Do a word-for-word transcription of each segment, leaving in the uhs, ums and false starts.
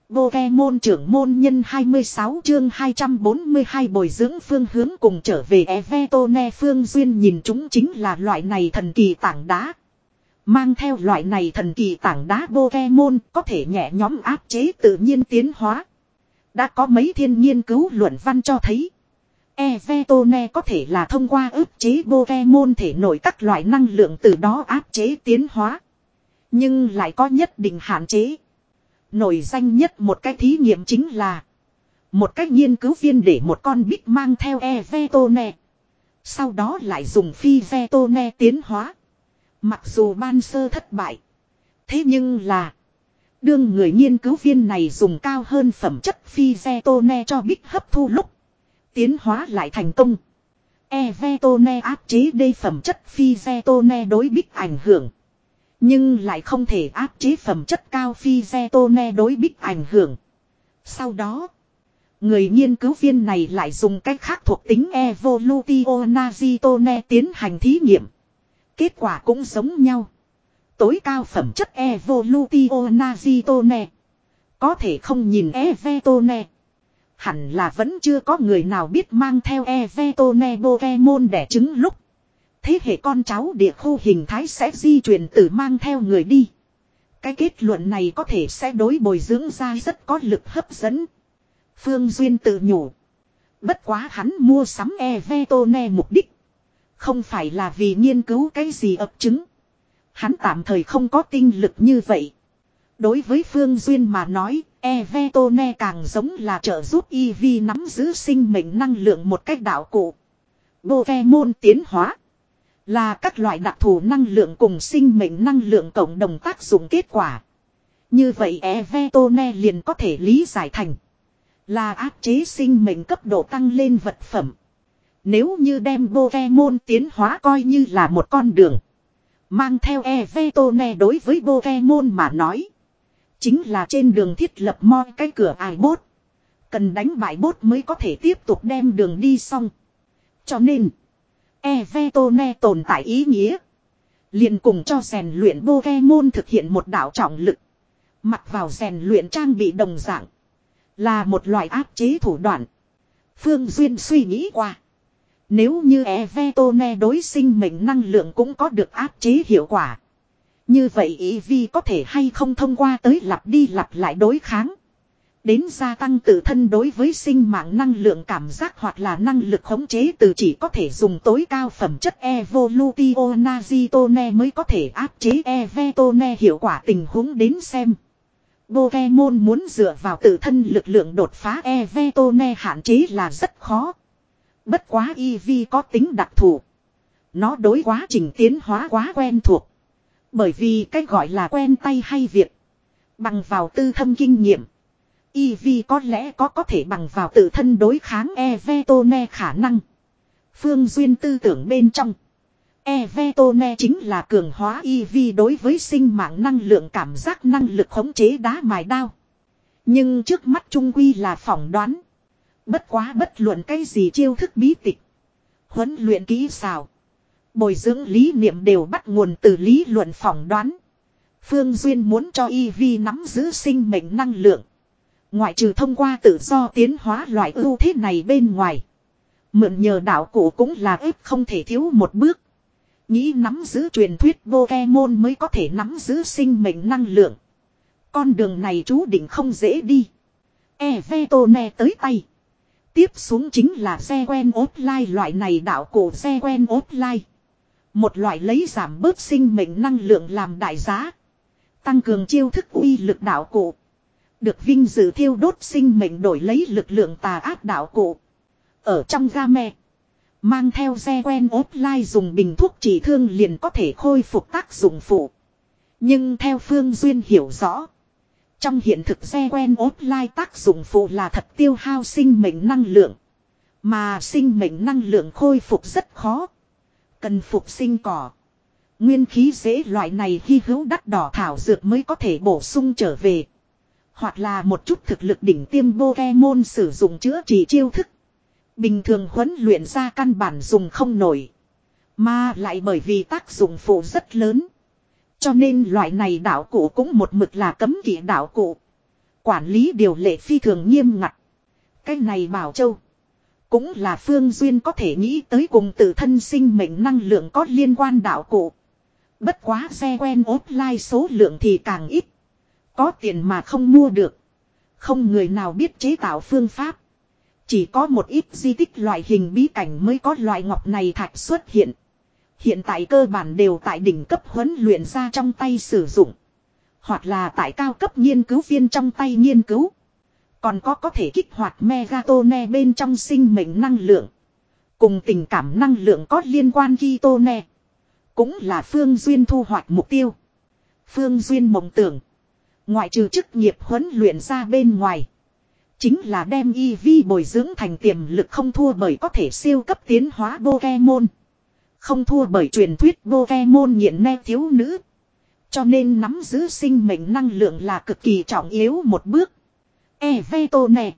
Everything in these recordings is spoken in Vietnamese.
Pokemon trưởng môn nhân hai mươi sáu chương hai trăm bốn mươi hai bồi dưỡng phương hướng cùng trở về Evetone. Phương Duyên nhìn chúng chính là loại này thần kỳ tảng đá. Mang theo loại này thần kỳ tảng đá Pokemon có thể nhẹ nhóm áp chế tự nhiên tiến hóa. Đã có mấy thiên nghiên cứu luận văn cho thấy Evetone có thể là thông qua ức chế Pokemon thể nổi các loại năng lượng từ đó áp chế tiến hóa. Nhưng lại có nhất định hạn chế. Nổi danh nhất một cái thí nghiệm chính là một cách nghiên cứu viên để một con bích mang theo Evetone. Sau đó lại dùng Phyvetone tiến hóa. Mặc dù ban sơ thất bại. Thế nhưng là đương người nghiên cứu viên này dùng cao hơn phẩm chất Phyvetone cho bích hấp thu lúc tiến hóa lại thành công. Evetone áp chế đê phẩm chất Phyvetone đối bích ảnh hưởng. Nhưng lại không thể áp chế phẩm chất cao Phyvetone đối bích ảnh hưởng. Sau đó, người nghiên cứu viên này lại dùng cách khác thuộc tính Evolutionazitone tiến hành thí nghiệm. Kết quả cũng giống nhau. Tối cao phẩm chất Evolutionazitone có thể không nhìn Evetone. Hẳn là vẫn chưa có người nào biết mang theo Evetone Pokemon đẻ trứng lúc thế hệ con cháu địa khu hình thái sẽ di chuyển từ mang theo người đi. Cái kết luận này có thể sẽ đối bồi dưỡng ra rất có lực hấp dẫn. Phương Duyên tự nhủ. Bất quá hắn mua sắm Evetone mục đích không phải là vì nghiên cứu cái gì ấp trứng. Hắn tạm thời không có tinh lực như vậy. Đối với Phương Duyên mà nói, Evetone càng giống là trợ giúp Eevee nắm giữ sinh mệnh năng lượng một cách đạo cụ. Pokemon tiến hóa là các loại đặc thù năng lượng cùng sinh mệnh năng lượng cộng đồng tác dụng kết quả. Như vậy Evetone liền có thể lý giải thành là áp chế sinh mệnh cấp độ tăng lên vật phẩm. Nếu như đem Pokemon tiến hóa coi như là một con đường, mang theo Evetone đối với Pokemon mà nói chính là trên đường thiết lập moi cái cửa ải bốt. Cần đánh bại bốt mới có thể tiếp tục đem đường đi xong. Cho nên Evetone tồn tại ý nghĩa liền cùng cho rèn luyện Pokemon thực hiện một đạo trọng lực. Mặc vào rèn luyện trang bị đồng dạng là một loại áp chế thủ đoạn. Phương Duyên suy nghĩ qua. Nếu như Evetone đối sinh mệnh năng lượng cũng có được áp chế hiệu quả, như vậy Eevee có thể hay không thông qua tới lặp đi lặp lại đối kháng đến gia tăng tự thân đối với sinh mạng năng lượng cảm giác hoặc là năng lực khống chế từ chỉ có thể dùng tối cao phẩm chất Evolutionazitone mới có thể áp chế Evetone hiệu quả tình huống đến xem. Pokemon muốn dựa vào tự thân lực lượng đột phá Evetone hạn chế là rất khó. Bất quá Eevee có tính đặc thù. Nó đối quá trình tiến hóa quá quen thuộc. Bởi vì cái gọi là quen tay hay việc bằng vào tư thâm kinh nghiệm. Eevee có lẽ có có thể bằng vào tự thân đối kháng Evetone khả năng. Phương Duyên tư tưởng bên trong Evetone chính là cường hóa Eevee đối với sinh mạng năng lượng cảm giác năng lực khống chế đá mài đao. Nhưng trước mắt trung quy là phỏng đoán. Bất quá bất luận cái gì chiêu thức bí tịch, huấn luyện kỹ xảo, bồi dưỡng lý niệm đều bắt nguồn từ lý luận phỏng đoán. Phương Duyên muốn cho Eevee nắm giữ sinh mệnh năng lượng, ngoại trừ thông qua tự do tiến hóa loại ưu thế này bên ngoài, mượn nhờ đạo cụ cũng là ép không thể thiếu một bước. Nghĩ nắm giữ truyền thuyết Pokemon mới có thể nắm giữ sinh mệnh năng lượng. Con đường này chú định không dễ đi. Evetone tới tay. Tiếp xuống chính là Zequen Offline loại này đạo cụ Zequen Offline. Một loại lấy giảm bớt sinh mệnh năng lượng làm đại giá, tăng cường chiêu thức uy lực đạo cụ. Được vinh dự thiêu đốt sinh mệnh đổi lấy lực lượng tà ác đạo cụ. Ở trong game, mang theo Zequen Offline dùng bình thuốc trị thương liền có thể khôi phục tác dụng phụ. Nhưng theo Phương Duyên hiểu rõ, trong hiện thực Zequen Offline tác dụng phụ là thật tiêu hao sinh mệnh năng lượng. Mà sinh mệnh năng lượng khôi phục rất khó. Cần phục sinh cỏ, nguyên khí dễ loại này hy hữu đắt đỏ thảo dược mới có thể bổ sung trở về. Hoặc là một chút thực lực đỉnh tiêm Pokemon sử dụng chữa trị chiêu thức. Bình thường huấn luyện ra căn bản dùng không nổi. Mà lại bởi vì tác dụng phụ rất lớn, cho nên loại này đạo cụ cũng một mực là cấm kỵ đạo cụ. Quản lý điều lệ phi thường nghiêm ngặt. Cái này Bảo Châu. Cũng là Phương Duyên có thể nghĩ tới cùng tự thân sinh mệnh năng lượng có liên quan đạo cụ. Bất quá xe quen offline số lượng thì càng ít. Có tiền mà không mua được. Không người nào biết chế tạo phương pháp. Chỉ có một ít di tích loại hình bí cảnh mới có loại ngọc này thạch xuất hiện. Hiện tại cơ bản đều tại đỉnh cấp huấn luyện ra trong tay sử dụng. Hoặc là tại cao cấp nghiên cứu viên trong tay nghiên cứu. Còn có có thể kích hoạt Megatone bên trong sinh mệnh năng lượng. Cùng tình cảm năng lượng có liên quan Kitone. Cũng là Phương Duyên thu hoạch mục tiêu. Phương Duyên mộng tưởng. Ngoại trừ chức nghiệp huấn luyện ra bên ngoài. Chính là đem Eevee bồi dưỡng thành tiềm lực không thua bởi có thể siêu cấp tiến hóa Pokemon. Không thua bởi truyền thuyết Pokemon nghiện ne thiếu nữ. Cho nên nắm giữ sinh mệnh năng lượng là cực kỳ trọng yếu một bước. Evetone.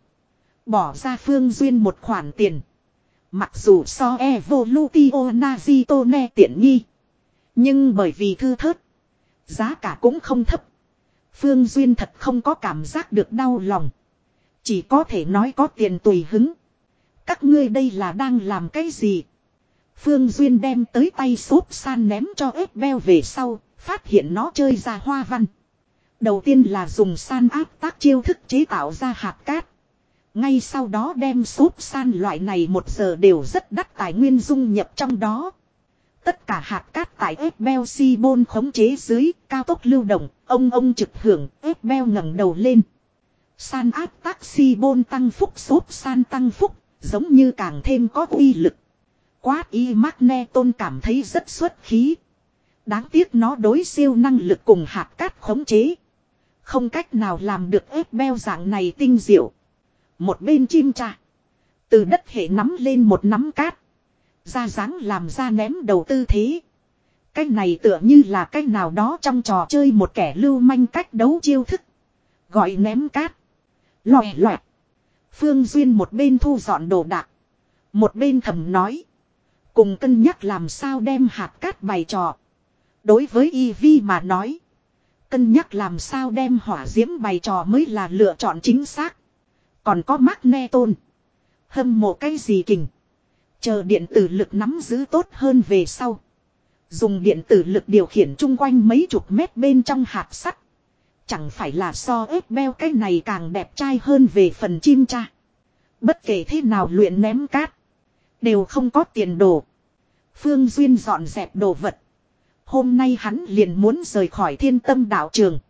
Bỏ ra Phương Duyên một khoản tiền. Mặc dù so Evolutio Nazitone tiện nghi. Nhưng bởi vì thư thớt. Giá cả cũng không thấp. Phương Duyên thật không có cảm giác được đau lòng. Chỉ có thể nói có tiền tùy hứng. Các ngươi đây là đang làm cái gì? Phương Duyên đem tới tay xốp san ném cho ép beo về sau. Phát hiện nó chơi ra hoa văn. Đầu tiên là dùng san áp tác chiêu thức chế tạo ra hạt cát. Ngay sau đó đem xốp san loại này một giờ đều rất đắt tài nguyên dung nhập trong đó. Tất cả hạt cát tại ép beo si bôn khống chế dưới, cao tốc lưu động, ông ông trực hưởng, ép beo ngẩng đầu lên. San áp tác si bôn tăng phúc xốp san tăng phúc, giống như càng thêm có uy lực. Quát y Magneton cảm thấy rất xuất khí. Đáng tiếc nó đối siêu năng lực cùng hạt cát khống chế. Không cách nào làm được ép beo dạng này tinh diệu. Một bên chim cha. Từ đất hệ nắm lên một nắm cát. Ra dáng làm ra ném đầu tư thế. Cái này tựa như là cái nào đó trong trò chơi một kẻ lưu manh cách đấu chiêu thức. Gọi ném cát. Lòe loẹt. Phương Duyên một bên thu dọn đồ đạc. Một bên thầm nói. Cùng cân nhắc làm sao đem hạt cát bày trò. Đối với Eevee mà nói. Cân nhắc làm sao đem hỏa diễm bày trò mới là lựa chọn chính xác. Còn có Magneton. Hâm mộ cái gì kình. Chờ điện tử lực nắm giữ tốt hơn về sau. Dùng điện tử lực điều khiển chung quanh mấy chục mét bên trong hạt sắt. Chẳng phải là so ép beo cái này càng đẹp trai hơn về phần chim cha. Bất kể thế nào luyện ném cát. Đều không có tiền đồ. Phương Duyên dọn dẹp đồ vật. Hôm nay hắn liền muốn rời khỏi thiên tâm đạo trường.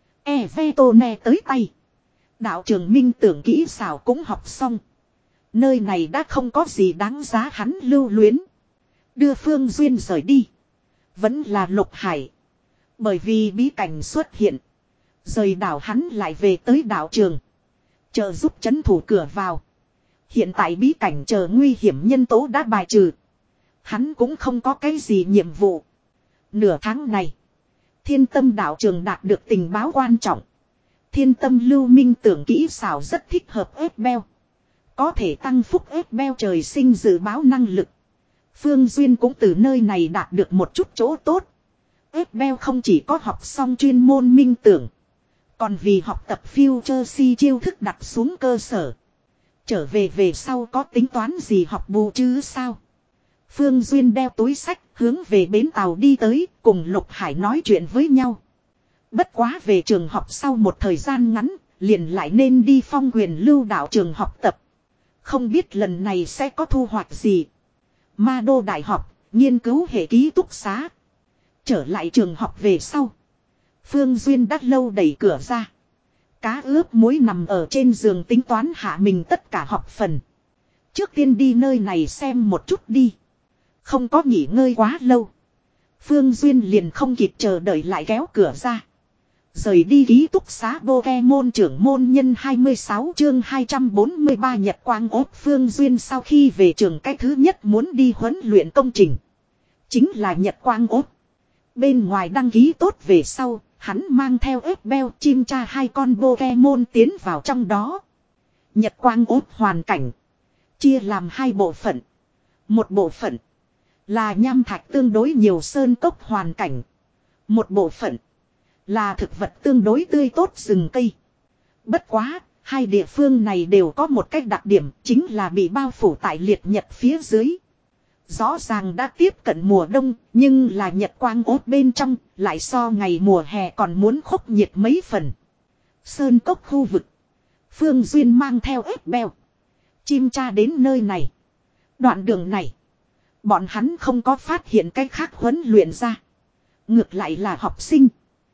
Evetone tới tay. Đạo trường minh tưởng kỹ xảo cũng học xong. Nơi này đã không có gì đáng giá hắn lưu luyến. Đưa Phương Duyên rời đi. Vẫn là Lục Hải. Bởi vì bí cảnh xuất hiện. Rời đảo hắn lại về tới đạo trường. Chờ giúp chấn thủ cửa vào. Hiện tại bí cảnh chờ nguy hiểm nhân tố đã bài trừ. Hắn cũng không có cái gì nhiệm vụ. Nửa tháng này. Thiên tâm đạo trường đạt được tình báo quan trọng. Thiên tâm lưu minh tưởng kỹ xảo rất thích hợp ép beo. Có thể tăng phúc ép beo trời sinh dự báo năng lực. Phương Duyên cũng từ nơi này đạt được một chút chỗ tốt. Ép beo không chỉ có học xong chuyên môn minh tưởng. Còn vì học tập Future Si chiêu thức đặt xuống cơ sở. Trở về về sau có tính toán gì học bù chứ sao? Phương Duyên đeo túi sách hướng về bến tàu đi tới cùng Lục Hải nói chuyện với nhau. Bất quá về trường học sau một thời gian ngắn liền lại nên đi Phong Huyền Lưu đạo trường học tập. Không biết lần này sẽ có thu hoạch gì. Ma Đô Đại học, nghiên cứu hệ ký túc xá. Trở lại trường học về sau. Phương Duyên đã lâu đẩy cửa ra. Cá ướp muối nằm ở trên giường tính toán hạ mình tất cả học phần. Trước tiên đi nơi này xem một chút đi. Không có nghỉ ngơi quá lâu. Phương Duyên liền không kịp chờ đợi lại kéo cửa ra. Rời đi ký túc xá Pokemon trưởng môn nhân hai mươi sáu chương hai trăm bốn mươi ba Nhật Quang ốt. Phương Duyên sau khi về trường cái thứ nhất muốn đi huấn luyện công trình. Chính là Nhật Quang ốt. Bên ngoài đăng ký tốt về sau, hắn mang theo ép beo chim cha hai con Pokemon tiến vào trong đó. Nhật Quang ốt hoàn cảnh. Chia làm hai bộ phận. Một bộ phận là nham thạch tương đối nhiều sơn cốc hoàn cảnh. Một bộ phận là thực vật tương đối tươi tốt rừng cây. Bất quá, hai địa phương này đều có một cách đặc điểm chính là bị bao phủ tại liệt nhật phía dưới. Rõ ràng đã tiếp cận mùa đông, nhưng là nhật quang ốt bên trong, lại so ngày mùa hè còn muốn khốc nhiệt mấy phần. Sơn cốc khu vực. Phương Duyên mang theo ếch beo. Chim cha đến nơi này. Đoạn đường này, bọn hắn không có phát hiện cách khác huấn luyện ra. Ngược lại là học sinh.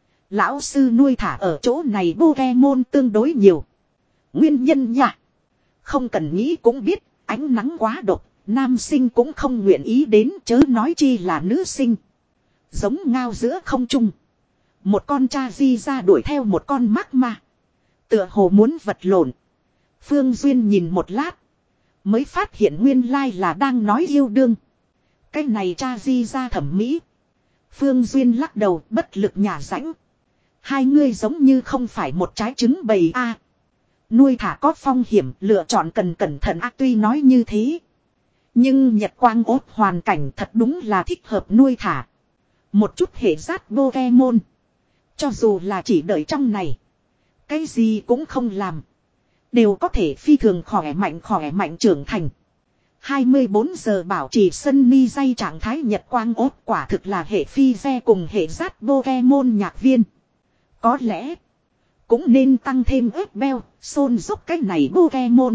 Lão sư nuôi thả ở chỗ này Pokemon tương đối nhiều. Nguyên nhân nha. Không cần nghĩ cũng biết, ánh nắng quá độc, nam sinh cũng không nguyện ý đến, chớ nói chi là nữ sinh. Giống ngao giữa không trung. Một con cha di ra đuổi theo một con mác ma. Tựa hồ muốn vật lộn. Phương Duyên nhìn một lát. Mới phát hiện nguyên lai là đang nói yêu đương. Cái này cha di ra thẩm mỹ. Phương Duyên lắc đầu bất lực nhả rãnh. Hai ngươi giống như không phải một trái trứng bầy a. Nuôi thả có phong hiểm, lựa chọn cần cẩn thận a. Tuy nói như thế, nhưng nhật quang ốt hoàn cảnh thật đúng là thích hợp nuôi thả. Một chút hệ rát Pokemon. Cho dù là chỉ đợi trong này, cái gì cũng không làm, đều có thể phi thường khỏe mạnh khỏe mạnh trưởng thành. hai mươi bốn giờ bảo trì sân ni dây trạng thái nhật quang ốt quả thực là hệ phi xe cùng hệ rát Pokemon nhạc viên. Có lẽ cũng nên tăng thêm ớt beo, xôn giúp cái này Pokemon.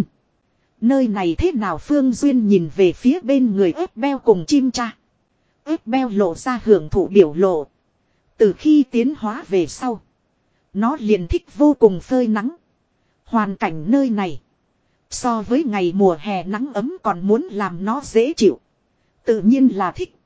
Nơi này thế nào? Phương Duyên nhìn về phía bên người ớt beo cùng chim cha. Ớt beo lộ ra hưởng thụ biểu lộ. Từ khi tiến hóa về sau, nó liền thích vô cùng phơi nắng. Hoàn cảnh nơi này, so với ngày mùa hè nắng ấm còn muốn làm nó dễ chịu. Tự nhiên là thích.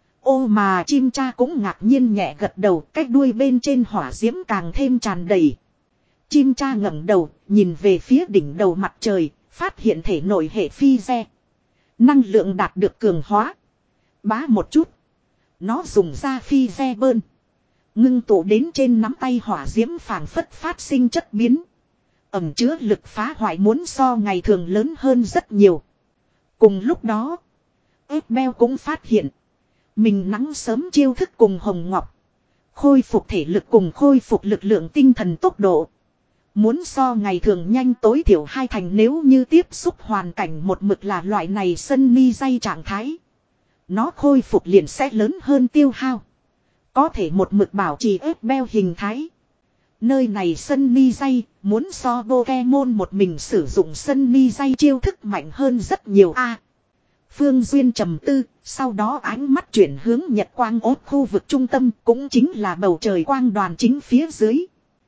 Ô mà chim cha cũng ngạc nhiên nhẹ gật đầu, cái đuôi bên trên hỏa diễm càng thêm tràn đầy. Chim cha ngẩng đầu, nhìn về phía đỉnh đầu mặt trời, phát hiện thể nội hệ phi re. Năng lượng đạt được cường hóa. Bá một chút, nó dùng ra phi re bơn. Ngưng tụ đến trên nắm tay hỏa diễm phảng phất phát sinh chất biến. Ẩm chứa lực phá hoại muốn so ngày thường lớn hơn rất nhiều. Cùng lúc đó, ếch beo cũng phát hiện mình nắng sớm chiêu thức cùng Hồng Ngọc, khôi phục thể lực cùng khôi phục lực lượng tinh thần tốc độ, muốn so ngày thường nhanh tối thiểu hai thành. Nếu như tiếp xúc hoàn cảnh một mực là loại này sân ni dây trạng thái, nó khôi phục liền sẽ lớn hơn tiêu hao. Có thể một mực bảo trì ếch beo hình thái. Nơi này sân ni dây muốn so Pokemon một mình sử dụng sân ni dây chiêu thức mạnh hơn rất nhiều a. À, Phương Duyên trầm tư, sau đó ánh mắt chuyển hướng nhật quang ốt khu vực trung tâm, cũng chính là bầu trời quang đoàn chính phía dưới.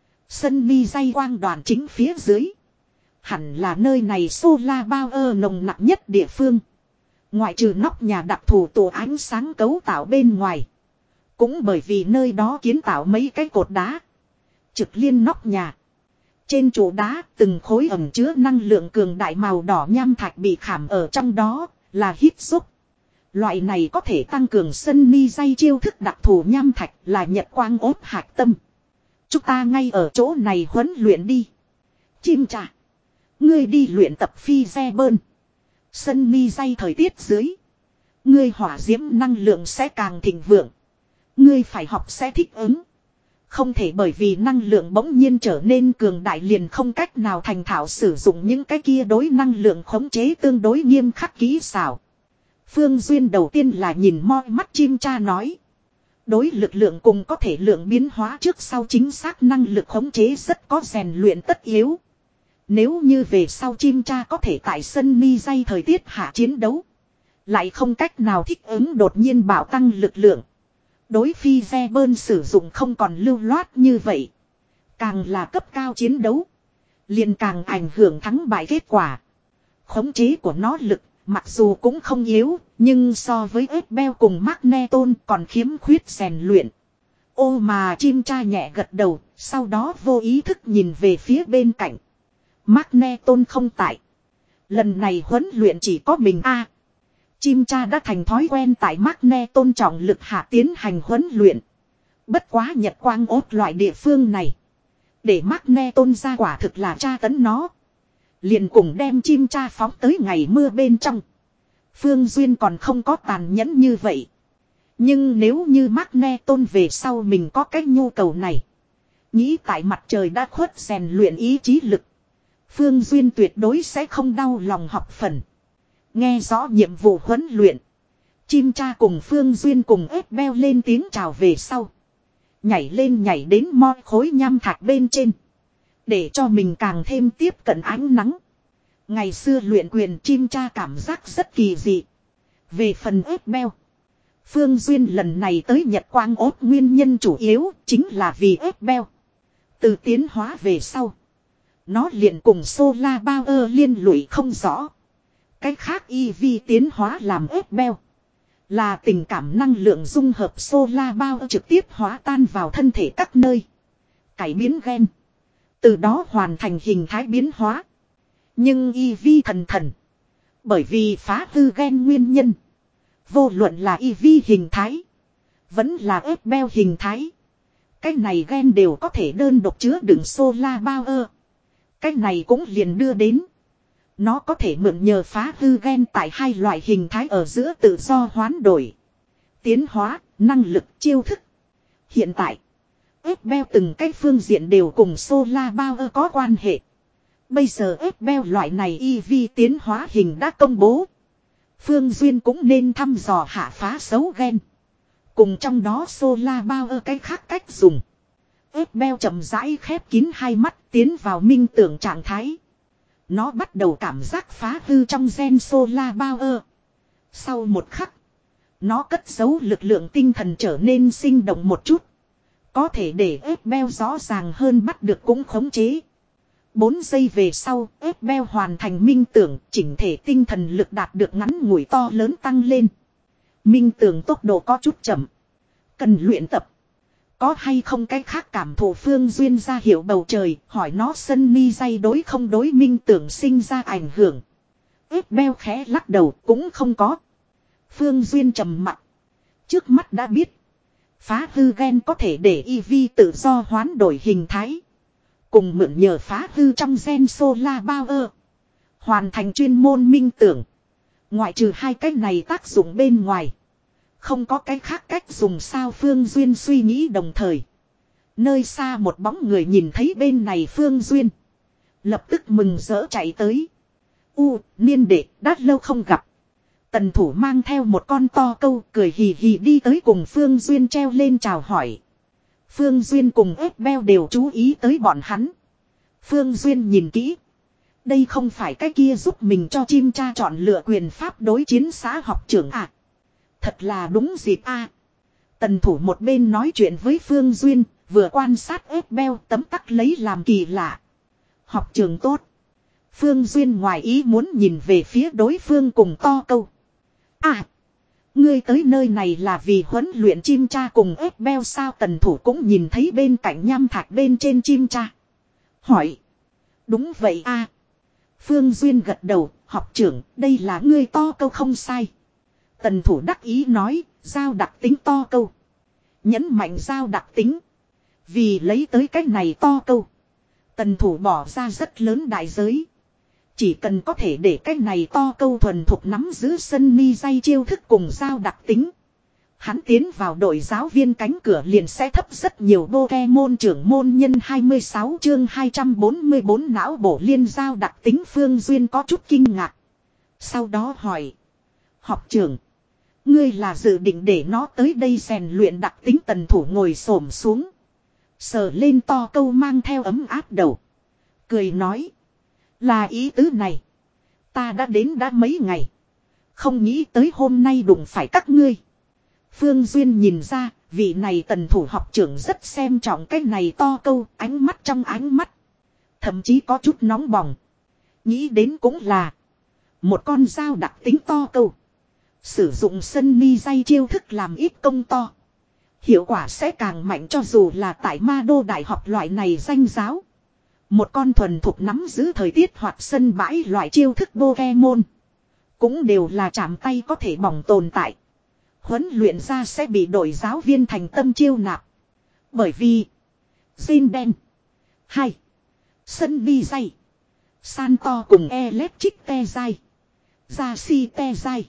Sân ni dây quang đoàn chính phía dưới, hẳn là nơi này solar power nồng nặng nhất địa phương. Ngoại trừ nóc nhà đặc thù tổ ánh sáng cấu tạo bên ngoài, cũng bởi vì nơi đó kiến tạo mấy cái cột đá trực liên nóc nhà. Trên trụ đá từng khối ẩm chứa năng lượng cường đại màu đỏ nham thạch bị khảm ở trong đó, là hít xúc. Loại này có thể tăng cường sân ni dây chiêu thức đặc thù nham thạch là nhật quang ốt hạch tâm. Chúng ta ngay ở chỗ này huấn luyện đi. Chim cha, ngươi đi luyện tập phi xe bơn. Sân ni dây thời tiết dưới, ngươi hỏa diễm năng lượng sẽ càng thịnh vượng. Ngươi phải học sẽ thích ứng. Không thể bởi vì năng lượng bỗng nhiên trở nên cường đại liền không cách nào thành thạo sử dụng những cái kia đối năng lượng khống chế tương đối nghiêm khắc kỹ xảo. Phương Duyên đầu tiên là nhìn moi mắt chim cha nói. Đối lực lượng cùng có thể lượng biến hóa trước sau chính xác năng lực khống chế rất có rèn luyện tất yếu. Nếu như về sau chim cha có thể tại sân ni dây thời tiết hạ chiến đấu, lại không cách nào thích ứng đột nhiên bạo tăng lực lượng, đối phi xe bơn sử dụng không còn lưu loát như vậy. Càng là cấp cao chiến đấu, liền càng ảnh hưởng thắng bại kết quả. Khống chế của nó lực, mặc dù cũng không yếu, nhưng so với ếch beo cùng Magneton còn khiếm khuyết rèn luyện. Ô mà chim cha nhẹ gật đầu, sau đó vô ý thức nhìn về phía bên cạnh. Magneton không tại. Lần này huấn luyện chỉ có mình a. Chim cha đã thành thói quen tại Magneton trọng lực hạ tiến hành huấn luyện. Bất quá nhật quang ốt loại địa phương này, để Magneton ra quả thực là tra tấn nó. Liền cùng đem chim cha phóng tới ngày mưa bên trong. Phương Duyên còn không có tàn nhẫn như vậy. Nhưng nếu như Magneton về sau mình có cái nhu cầu này, Nghĩ tại mặt trời đã khuất rèn luyện ý chí lực. Phương Duyên tuyệt đối sẽ không đau lòng học phần. Nghe rõ nhiệm vụ huấn luyện. Chim cha cùng Phương Duyên cùng ép beo lên tiếng chào về sau. Nhảy lên nhảy đến moi khối nham thạch bên trên. Để cho mình càng thêm tiếp cận ánh nắng. Ngày xưa luyện quyền chim cha cảm giác rất kỳ dị. Về phần ép beo. Phương Duyên lần này tới Nhật Quang ốt nguyên nhân chủ yếu chính là vì ép beo. Từ tiến hóa về sau. Nó liền cùng Solar Power liên lụy không rõ. Cách khác e vê tiến hóa làm ép beo. Là tình cảm năng lượng dung hợp Solar Power trực tiếp hóa tan vào thân thể các nơi. Cải biến gen. Từ đó hoàn thành hình thái biến hóa. Nhưng e vê thần thần. Bởi vì phá hư gen nguyên nhân. Vô luận là e vê hình thái. Vẫn là ép beo hình thái. Cái này gen đều có thể đơn độc chứa đựng Solar Power. Cái này cũng liền đưa đến. Nó có thể mượn nhờ phá hư gen tại hai loại hình thái ở giữa tự do hoán đổi. Tiến hóa, năng lực, chiêu thức. Hiện tại, ép beo từng cái phương diện đều cùng Solar Power có quan hệ. Bây giờ ép beo loại này e vê tiến hóa hình đã công bố. Phương Duyên cũng nên thăm dò hạ phá xấu gen. Cùng trong đó Solar Power cái khác cách dùng. Ép beo chậm rãi khép kín hai mắt tiến vào minh tưởng trạng thái. Nó bắt đầu cảm giác phá hư trong gen Solar Power. Sau một khắc, nó cất giấu lực lượng tinh thần trở nên sinh động một chút. Có thể để ép beo rõ ràng hơn bắt được cũng khống chế. Bốn giây về sau, ép beo hoàn thành minh tưởng, chỉnh thể tinh thần lực đạt được ngắn ngủi to lớn tăng lên. Minh tưởng tốc độ có chút chậm. Cần luyện tập. Có hay không cái khác cảm thụ Phương Duyên ra hiểu bầu trời, hỏi nó sân mi dây đối không đối minh tưởng sinh ra ảnh hưởng. Ép beo khẽ lắc đầu cũng không có. Phương Duyên trầm mặt. Trước mắt đã biết. Phá hư gen có thể để e vê tự do hoán đổi hình thái. Cùng mượn nhờ phá hư trong gen Solar Power. Hoàn thành chuyên môn minh tưởng. Ngoại trừ hai cái này tác dụng bên ngoài. Không có cái khác cách dùng sao Phương Duyên suy nghĩ đồng thời. Nơi xa một bóng người nhìn thấy bên này Phương Duyên. Lập tức mừng rỡ chạy tới. U, niên đệ, đã lâu không gặp. Tần thủ mang theo một con to câu cười hì hì đi tới cùng Phương Duyên treo lên chào hỏi. Phương Duyên cùng ép beo đều chú ý tới bọn hắn. Phương Duyên nhìn kỹ. Đây không phải cái kia giúp mình cho chim cha chọn lựa quyền pháp đối chiến xã học trưởng à. Thật là đúng dịp a. À. Tần thủ một bên nói chuyện với Phương Duyên, vừa quan sát ép beo tấm tắc lấy làm kỳ lạ. Học trường tốt. Phương Duyên ngoài ý muốn nhìn về phía đối phương cùng to câu. À. Ngươi tới nơi này là vì huấn luyện chim cha cùng ép beo sao tần thủ cũng nhìn thấy bên cạnh nham thạch bên trên chim cha. Hỏi. Đúng vậy a. À. Phương Duyên gật đầu, học trưởng, đây là ngươi to câu không sai. Tần thủ đắc ý nói, giao đặc tính to câu. Nhấn mạnh giao đặc tính. Vì lấy tới cái này to câu. Tần thủ bỏ ra rất lớn đại giới. Chỉ cần có thể để cái này to câu thuần thục nắm giữ sân mi dây chiêu thức cùng giao đặc tính. Hắn tiến vào đội giáo viên cánh cửa liền sẽ thấp rất nhiều Pokemon trưởng môn nhân hai mươi sáu chương hai trăm bốn mươi bốn não bổ liên giao đặc tính Phương Duyên có chút kinh ngạc. Sau đó hỏi. Học trưởng. Ngươi là dự định để nó tới đây rèn luyện đặc tính tần thủ ngồi xổm xuống. Sờ lên to câu mang theo ấm áp đầu. Cười nói. Là ý tứ này. Ta đã đến đã mấy ngày. Không nghĩ tới hôm nay đụng phải các ngươi. Phương Duyên nhìn ra, vị này tần thủ học trưởng rất xem trọng cái này to câu, ánh mắt trong ánh mắt. Thậm chí có chút nóng bỏng. Nghĩ đến cũng là. Một con dao đặc tính to câu. Sử dụng sân mi dây chiêu thức làm ít công to. Hiệu quả sẽ càng mạnh cho dù là tại ma đô đại học loại này danh giáo. Một con thuần thục nắm giữ thời tiết hoặc sân bãi loại chiêu thức Pokemon. Cũng đều là chạm tay có thể bỏng tồn tại. Huấn luyện ra sẽ bị đội giáo viên thành tâm chiêu nạp. Bởi vì Xin đen Hai Sân mi dây San to cùng Electric te dai Gia si te dai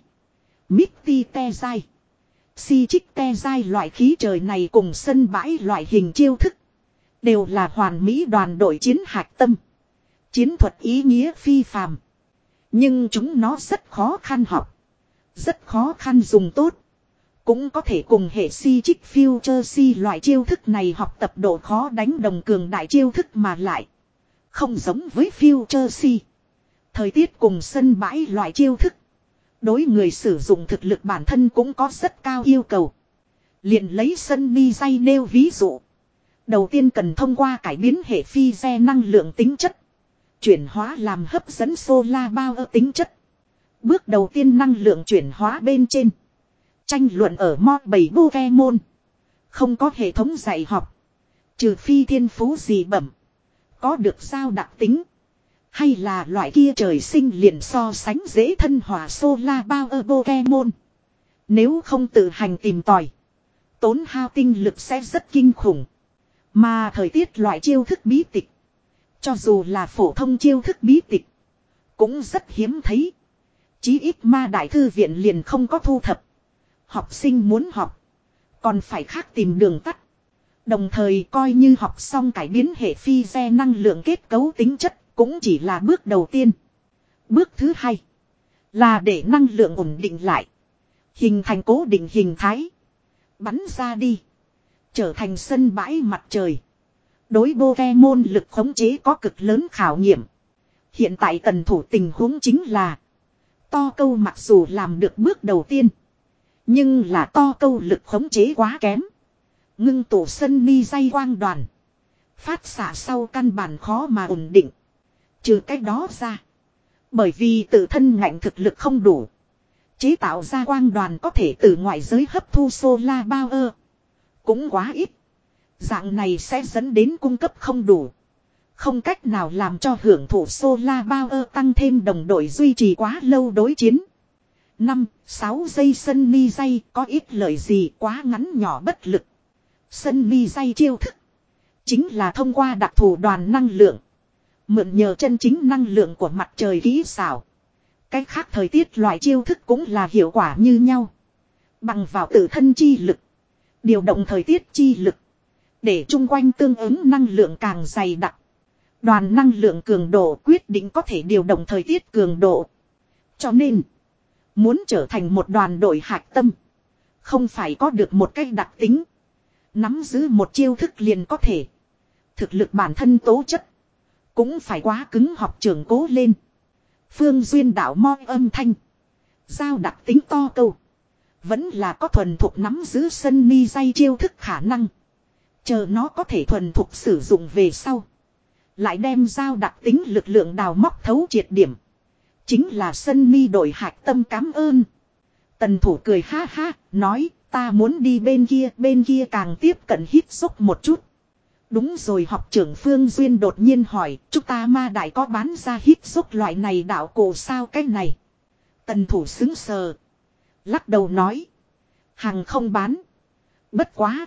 Mitty te dai Si trích te dai loại khí trời này cùng sân bãi loại hình chiêu thức Đều là hoàn mỹ đoàn đội chiến hạch tâm. Chiến thuật ý nghĩa phi phàm. Nhưng chúng nó rất khó khăn học. Rất khó khăn dùng tốt. Cũng có thể cùng hệ si trích future si loại chiêu thức này học tập độ khó đánh đồng cường đại chiêu thức mà lại. Không giống với future si. Thời tiết cùng sân bãi loại chiêu thức. Đối người sử dụng thực lực bản thân cũng có rất cao yêu cầu. Liền lấy sân mi dây nêu ví dụ. Đầu tiên cần thông qua cải biến hệ phi re năng lượng tính chất. Chuyển hóa làm hấp dẫn solar bao ở tính chất. Bước đầu tiên năng lượng chuyển hóa bên trên. Tranh luận ở mo bảy Pokemon. Không có hệ thống dạy học. Trừ phi thiên phú gì bẩm. Có được sao đặc tính. Hay là loại kia trời sinh liền so sánh dễ thân hòa solar bao ở Pokemon. Nếu không tự hành tìm tòi. Tốn hao tinh lực sẽ rất kinh khủng. Mà thời tiết loại chiêu thức bí tịch. Cho dù là phổ thông chiêu thức bí tịch. Cũng rất hiếm thấy. Chí ít ma đại thư viện liền không có thu thập. Học sinh muốn học. Còn phải khác tìm đường tắt. Đồng thời coi như học xong cải biến hệ phi re năng lượng kết cấu tính chất. Cũng chỉ là bước đầu tiên. Bước thứ hai. Là để năng lượng ổn định lại. Hình thành cố định hình thái. Bắn ra đi. Trở thành sân bãi mặt trời. Đối Pokemon lực khống chế có cực lớn khảo nghiệm. Hiện tại tần thủ tình huống chính là. To câu mặc dù làm được bước đầu tiên. Nhưng là to câu lực khống chế quá kém. Ngưng tụ sân mi dây quang đoàn. Phát xạ sau căn bản khó mà ổn định. Trừ cách đó ra. Bởi vì tự thân ngạnh thực lực không đủ. Chế tạo ra quang đoàn có thể từ ngoại giới hấp thu solar power. Cũng quá ít. Dạng này sẽ dẫn đến cung cấp không đủ. Không cách nào làm cho hưởng thụ solar power tăng thêm đồng đội duy trì quá lâu đối chiến. năm, sáu giây sân mi dây có ít lợi gì quá ngắn nhỏ bất lực. Sân mi dây chiêu thức. Chính là thông qua đặc thù đoàn năng lượng. Mượn nhờ chân chính năng lượng của mặt trời kỹ xảo. Cách khác thời tiết loại chiêu thức cũng là hiệu quả như nhau. Bằng vào tự thân chi lực. Điều động thời tiết chi lực. Để chung quanh tương ứng năng lượng càng dày đặc. Đoàn năng lượng cường độ quyết định có thể điều động thời tiết cường độ. Cho nên. Muốn trở thành một đoàn đội hạch tâm. Không phải có được một cách đặc tính. Nắm giữ một chiêu thức liền có thể. Thực lực bản thân tố chất. Cũng phải quá cứng học trưởng cố lên. Phương duyên đạo moi âm thanh. Giao đặc tính to câu. Vẫn là có thuần thục nắm giữ sân mi dây chiêu thức khả năng. Chờ nó có thể thuần thục sử dụng về sau. Lại đem giao đặc tính lực lượng đào móc thấu triệt điểm. Chính là sân mi đội hạch tâm cảm ơn. Tần thủ cười ha ha, nói ta muốn đi bên kia, bên kia càng tiếp cận hít xúc một chút. Đúng rồi học trưởng Phương Duyên đột nhiên hỏi, chúng ta ma đại có bán ra hít xúc loại này đạo cổ sao cái này. Tần thủ xứng sờ. Lắc đầu nói. Hàng không bán. Bất quá.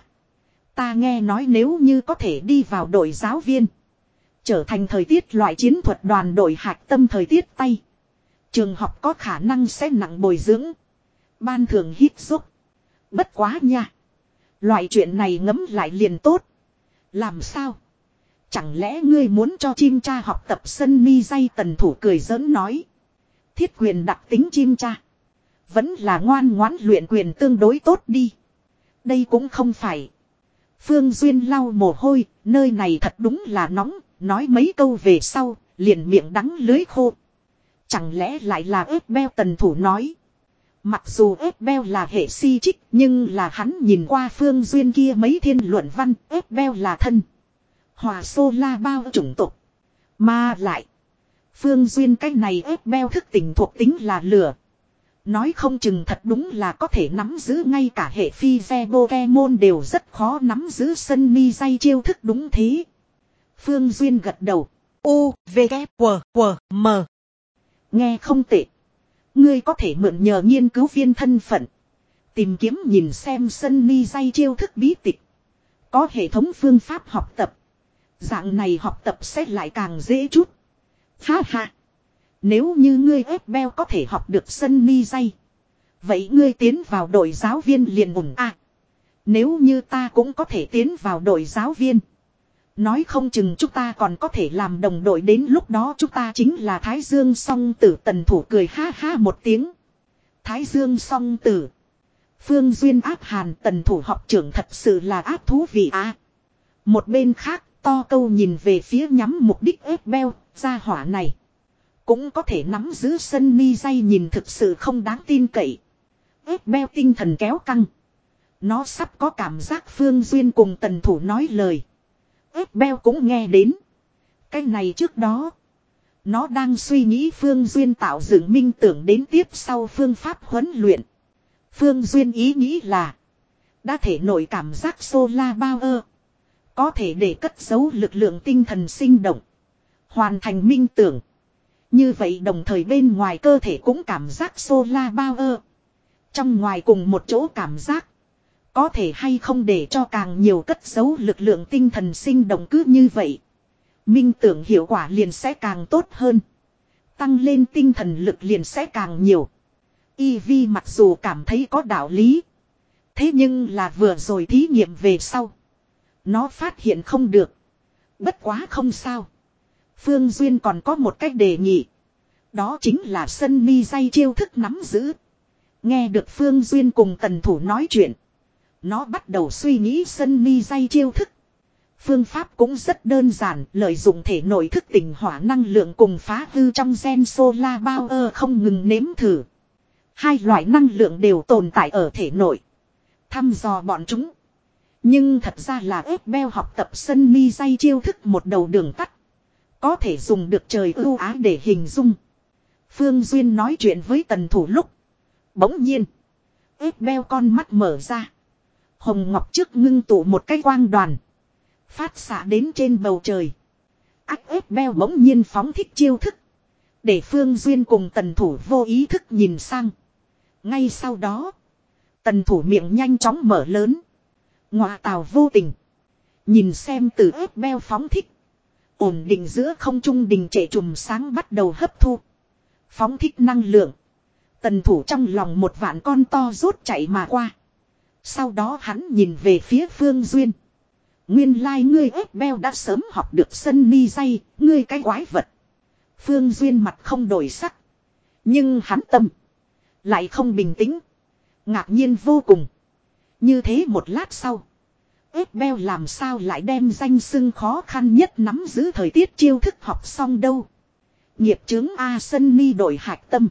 Ta nghe nói nếu như có thể đi vào đội giáo viên. Trở thành thời tiết loại chiến thuật đoàn đội hạch tâm thời tiết tay. Trường học có khả năng sẽ nặng bồi dưỡng. Ban thường hít xúc. Bất quá nha. Loại chuyện này ngấm lại liền tốt. Làm sao? Chẳng lẽ ngươi muốn cho chim cha học tập sân mi dây tần thủ cười giỡn nói. Thiết quyền đặc tính chim cha. Vẫn là ngoan ngoãn luyện quyền tương đối tốt đi. Đây cũng không phải. Phương Duyên lau mồ hôi, nơi này thật đúng là nóng, nói mấy câu về sau, liền miệng đắng lưới khô. Chẳng lẽ lại là ớt beo tần thủ nói. Mặc dù ớt beo là hệ si trích, nhưng là hắn nhìn qua Phương Duyên kia mấy thiên luận văn, ớt beo là thân. Hòa xô la bao chủng tục. Mà lại. Phương Duyên cái này ớt beo thức tỉnh thuộc tính là lửa. Nói không chừng thật đúng là có thể nắm giữ ngay cả hệ phi ve Pokemon đều rất khó nắm giữ sân mi dây chiêu thức đúng thế. Phương Duyên gật đầu. U, V, K, W, W, M. Nghe không tệ. Ngươi có thể mượn nhờ nghiên cứu viên thân phận. Tìm kiếm nhìn xem sân mi dây chiêu thức bí tịch. Có hệ thống phương pháp học tập. Dạng này học tập sẽ lại càng dễ chút. Ha ha. Nếu như ngươi ép beo có thể học được sân mi dây. Vậy ngươi tiến vào đội giáo viên liền ủng à. Nếu như ta cũng có thể tiến vào đội giáo viên. Nói không chừng chúng ta còn có thể làm đồng đội, đến lúc đó chúng ta chính là Thái Dương song tử. Tần thủ cười ha ha một tiếng. Thái Dương song tử. Phương Duyên áp hàn, tần thủ học trưởng thật sự là áp thú vị à. Một bên khác, To Câu nhìn về phía nhắm mục đích ép beo, gia hỏa này. Cũng có thể nắm giữ sân mi dây, nhìn thực sự không đáng tin cậy. Ép beo tinh thần kéo căng. Nó sắp có cảm giác Phương Duyên cùng tần thủ nói lời. Ép beo cũng nghe đến. Cái này trước đó. Nó đang suy nghĩ Phương Duyên tạo dựng minh tưởng đến tiếp sau phương pháp huấn luyện. Phương Duyên ý nghĩ là. Đã thể nổi cảm giác Solar Power. Có thể để cất giấu lực lượng tinh thần sinh động. Hoàn thành minh tưởng. Như vậy đồng thời bên ngoài cơ thể cũng cảm giác Solar Power. Trong ngoài cùng một chỗ cảm giác. Có thể hay không để cho càng nhiều cất giấu lực lượng tinh thần sinh động, cứ như vậy. Minh tưởng hiệu quả liền sẽ càng tốt hơn. Tăng lên tinh thần lực liền sẽ càng nhiều. Y Vi mặc dù cảm thấy có đạo lý. Thế nhưng là vừa rồi thí nghiệm về sau. Nó phát hiện không được. Bất quá không sao. Phương Duyên còn có một cách đề nghị. Đó chính là sân mi dây chiêu thức nắm giữ. Nghe được Phương Duyên cùng tần thủ nói chuyện. Nó bắt đầu suy nghĩ sân mi dây chiêu thức. Phương pháp cũng rất đơn giản, lợi dụng thể nội thức tỉnh hỏa năng lượng cùng phá hư trong gen Solar Power không ngừng nếm thử. Hai loại năng lượng đều tồn tại ở thể nội. Thăm dò bọn chúng. Nhưng thật ra là ép beo học tập sân mi dây chiêu thức một đầu đường tắt. Có thể dùng được trời ưu ái để hình dung. Phương Duyên nói chuyện với tần thủ lúc. Bỗng nhiên. Ép beo con mắt mở ra. Hồng ngọc trước ngưng tụ một cái quang đoàn. Phát xạ đến trên bầu trời. Ác ép beo bỗng nhiên phóng thích chiêu thức. Để Phương Duyên cùng tần thủ vô ý thức nhìn sang. Ngay sau đó. Tần thủ miệng nhanh chóng mở lớn. Ngọa tào vô tình. Nhìn xem từ ép beo phóng thích. Ổn định giữa không trung đình trệ chùm sáng bắt đầu hấp thu. Phóng thích năng lượng. Tần thủ trong lòng một vạn con to rốt chạy mà qua. Sau đó hắn nhìn về phía Phương Duyên. Nguyên lai like ngươi ép beo đã sớm học được sân mi dây, ngươi cái quái vật. Phương Duyên mặt không đổi sắc. Nhưng hắn tâm. Lại không bình tĩnh. Ngạc nhiên vô cùng. Như thế một lát sau. Ép beo làm sao lại đem danh xưng khó khăn nhất nắm giữ thời tiết chiêu thức học xong đâu. Nghiệp chướng A sân mi đổi hạch tâm.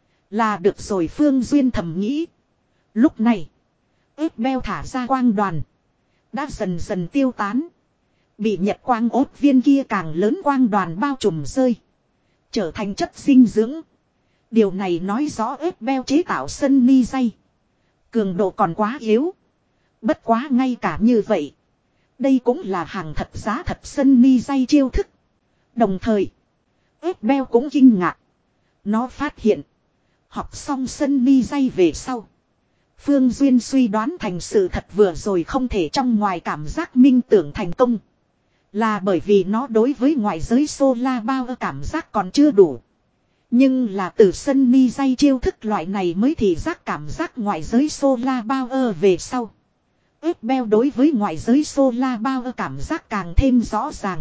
Là được rồi Phương Duyên thầm nghĩ. Lúc này. Ép beo thả ra quang đoàn. Đã dần dần tiêu tán. Bị nhật quang ốt viên kia càng lớn quang đoàn bao trùm rơi. Trở thành chất dinh dưỡng. Điều này nói rõ ép beo chế tạo sân mi dây. Cường độ còn quá yếu. Bất quá ngay cả như vậy. Đây cũng là hàng thật giá thật sân mi dây chiêu thức. Đồng thời. Ép beo cũng kinh ngạc. Nó phát hiện. Học xong sân mi dây về sau. Phương Duyên suy đoán thành sự thật vừa rồi không thể trong ngoài cảm giác minh tưởng thành công. Là bởi vì nó đối với ngoại giới Solar Power cảm giác còn chưa đủ. Nhưng là từ sân mi dây chiêu thức loại này mới thì giác cảm giác ngoại giới Solar Power về sau. Ép beo đối với ngoại giới Solar Power cảm giác càng thêm rõ ràng.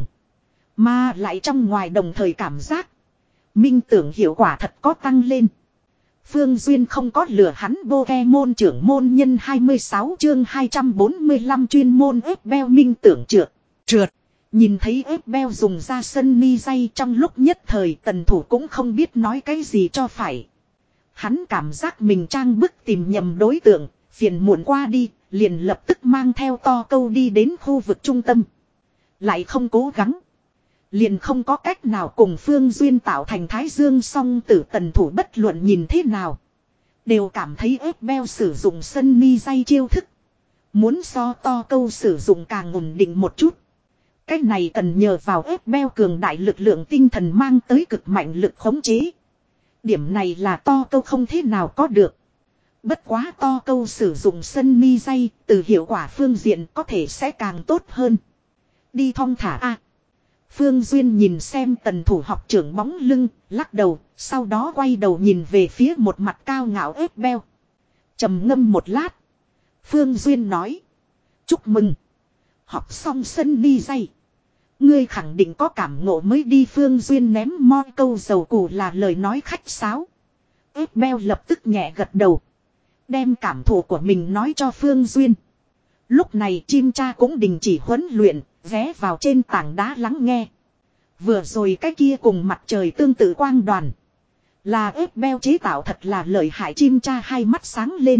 Mà lại trong ngoài đồng thời cảm giác. Minh tưởng hiệu quả thật có tăng lên. Phương Duyên không có lừa hắn Pokemon trưởng môn nhân hai mươi sáu chương hai trăm bốn mươi lăm chuyên môn ép beo minh tưởng trượt. Trượt. Nhìn thấy ép beo dùng ra sân mi dây trong lúc nhất thời tần thủ cũng không biết nói cái gì cho phải. Hắn cảm giác mình trang bức tìm nhầm đối tượng, phiền muộn qua đi, liền lập tức mang theo To Câu đi đến khu vực trung tâm. Lại không cố gắng. Liền không có cách nào cùng Phương Duyên tạo thành Thái Dương song tử tần thủ bất luận nhìn thế nào. Đều cảm thấy ép beo sử dụng sân mi dây chiêu thức. Muốn so To Câu sử dụng càng ổn định một chút. Cách này cần nhờ vào ép beo cường đại lực lượng tinh thần mang tới cực mạnh lực khống chế. Điểm này là To Câu không thế nào có được. Bất quá To Câu sử dụng sân mi dây từ hiệu quả phương diện có thể sẽ càng tốt hơn. Đi thong thả a. Phương Duyên nhìn xem tần thủ học trưởng bóng lưng, lắc đầu, sau đó quay đầu nhìn về phía một mặt cao ngạo ép beo. Trầm ngâm một lát. Phương Duyên nói. Chúc mừng. Học xong sân mi dây. Ngươi khẳng định có cảm ngộ mới đi, Phương Duyên ném mo câu dầu củ là lời nói khách sáo. Ép beo lập tức nhẹ gật đầu. Đem cảm thụ của mình nói cho Phương Duyên. Lúc này chim cha cũng đình chỉ huấn luyện, ghé vào trên tảng đá lắng nghe. Vừa rồi cái kia cùng mặt trời tương tự quang đoàn. Là ép beo chế tạo thật là lợi hại, chim cha hai mắt sáng lên.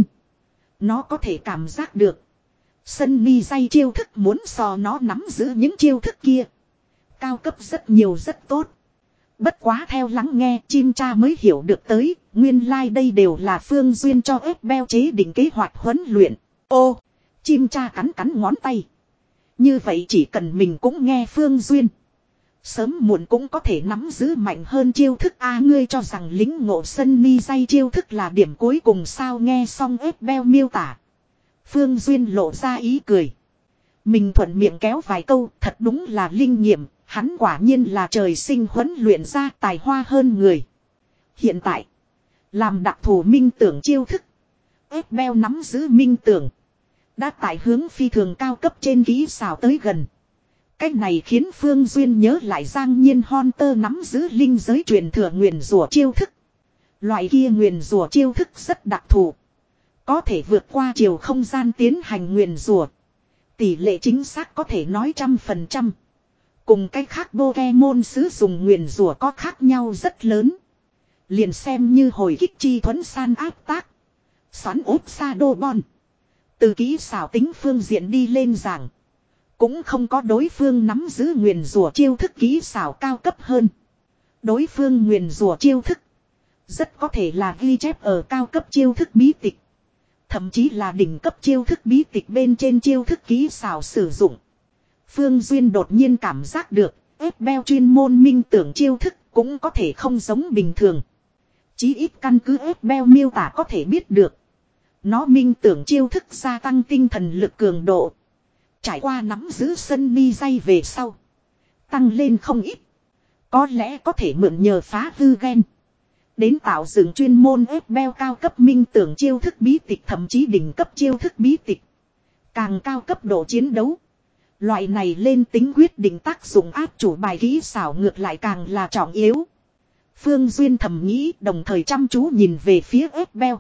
Nó có thể cảm giác được. Sunny dây chiêu thức muốn so nó nắm giữ những chiêu thức kia. Cao cấp rất nhiều, rất tốt. Bất quá theo lắng nghe chim cha mới hiểu được tới. Nguyên lai like đây đều là Phương Duyên cho ép beo chế định kế hoạch huấn luyện. Ô, chim cha cắn cắn ngón tay. Như vậy chỉ cần mình cũng nghe Phương Duyên. Sớm muộn cũng có thể nắm giữ mạnh hơn chiêu thức. A ngươi cho rằng lính ngộ Sunny dây chiêu thức là điểm cuối cùng sao? Nghe xong ép beo miêu tả. Phương Duyên lộ ra ý cười. Mình thuận miệng kéo vài câu, thật đúng là linh nghiệm, hắn quả nhiên là trời sinh huấn luyện ra tài hoa hơn người. Hiện tại, làm đặc thù minh tưởng chiêu thức, ép beo nắm giữ minh tưởng, đã tại hướng phi thường cao cấp trên kỹ xảo tới gần. Cách này khiến Phương Duyên nhớ lại Giang Nhiên Hunter nắm giữ linh giới truyền thừa nguyền rủa chiêu thức. Loại kia nguyền rủa chiêu thức rất đặc thù. Có thể vượt qua chiều không gian tiến hành nguyền rủa. Tỷ lệ chính xác có thể nói trăm phần trăm. Cùng cách khác Pokemon sử dụng nguyền rủa có khác nhau rất lớn. Liền xem như hồi kích chi thuẫn san áp tác. Xoắn úp sa đô bon. Từ kỹ xảo tính phương diện đi lên giảng. Cũng không có đối phương nắm giữ nguyền rủa chiêu thức kỹ xảo cao cấp hơn. Đối phương nguyền rủa chiêu thức. Rất có thể là ghi chép ở cao cấp chiêu thức bí tịch. Thậm chí là đỉnh cấp chiêu thức bí tịch bên trên chiêu thức kỹ xảo sử dụng. Phương Duyên đột nhiên cảm giác được, ép beo chuyên môn minh tưởng chiêu thức cũng có thể không giống bình thường. Chí ít căn cứ ép beo miêu tả có thể biết được. Nó minh tưởng chiêu thức gia tăng tinh thần lực cường độ. Trải qua nắm giữ Sunny dây về sau. Tăng lên không ít. Có lẽ có thể mượn nhờ phá hư gen. Đến tạo dựng chuyên môn ép beo cao cấp minh tưởng chiêu thức bí tịch, thậm chí đỉnh cấp chiêu thức bí tịch. Càng cao cấp độ chiến đấu. Loại này lên tính quyết định tác dụng áp chủ bài kỹ xảo ngược lại càng là trọng yếu. Phương Duyên thầm nghĩ, đồng thời chăm chú nhìn về phía ép beo.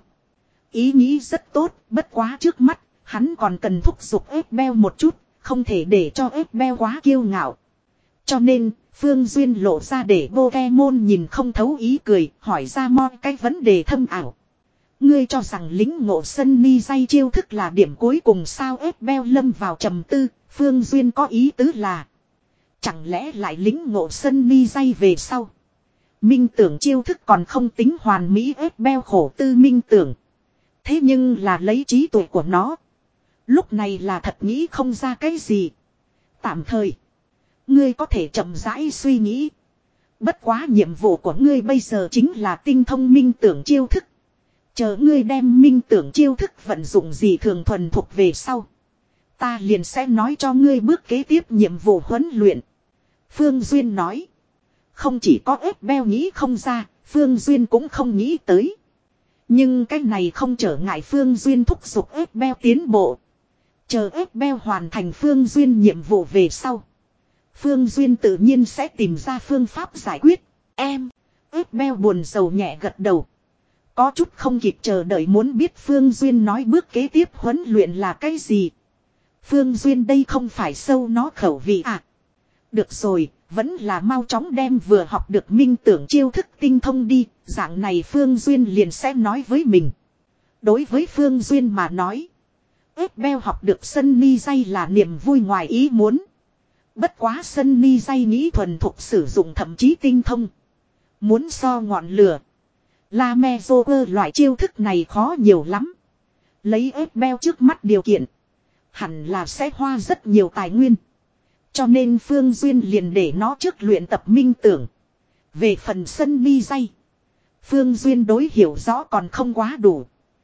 Ý nghĩ rất tốt, bất quá trước mắt, hắn còn cần thúc giục ép beo một chút, không thể để cho ép beo quá kiêu ngạo. Cho nên, Phương Duyên lộ ra để Pokemon nhìn không thấu ý cười, hỏi ra mo cái vấn đề thâm ảo. Ngươi cho rằng lính ngộ Sunny dây chiêu thức là điểm cuối cùng sao? Ép beo lâm vào trầm tư, Phương Duyên có ý tứ là. Chẳng lẽ lại lính ngộ Sunny dây về sau? Minh tưởng chiêu thức còn không tính hoàn mỹ, ép beo khổ tư minh tưởng. Thế nhưng là lấy trí tuệ của nó. Lúc này là thật nghĩ không ra cái gì. Tạm thời. Ngươi có thể chậm rãi suy nghĩ. Bất quá nhiệm vụ của ngươi bây giờ chính là tinh thông minh tưởng chiêu thức. Chờ ngươi đem minh tưởng chiêu thức vận dụng gì thường thuần thuộc về sau. Ta liền sẽ nói cho ngươi bước kế tiếp nhiệm vụ huấn luyện. Phương Duyên nói. Không chỉ có ép beo nghĩ không ra, Phương Duyên cũng không nghĩ tới. Nhưng cái này không trở ngại Phương Duyên thúc giục ép beo tiến bộ. Chờ ép beo hoàn thành Phương Duyên nhiệm vụ về sau. Phương Duyên tự nhiên sẽ tìm ra phương pháp giải quyết. Em, ép beo buồn rầu nhẹ gật đầu. Có chút không kịp chờ đợi muốn biết Phương Duyên nói bước kế tiếp huấn luyện là cái gì. Phương Duyên đây không phải sâu nó khẩu vị à. Được rồi, vẫn là mau chóng đem vừa học được minh tưởng chiêu thức tinh thông đi. Dạng này Phương Duyên liền sẽ nói với mình. Đối với Phương Duyên mà nói. Ép beo học được Sunny dây là niềm vui ngoài ý muốn. Bất quá Sunny dây nghĩ thuần thục sử dụng thậm chí tinh thông. Muốn so ngọn lửa. La me Joker loại chiêu thức này khó nhiều lắm. Lấy ép beo trước mắt điều kiện. Hẳn là sẽ hoa rất nhiều tài nguyên. Cho nên Phương Duyên liền để nó trước luyện tập minh tưởng. Về phần Sunny dây. Phương Duyên đối hiểu rõ còn không quá đủ.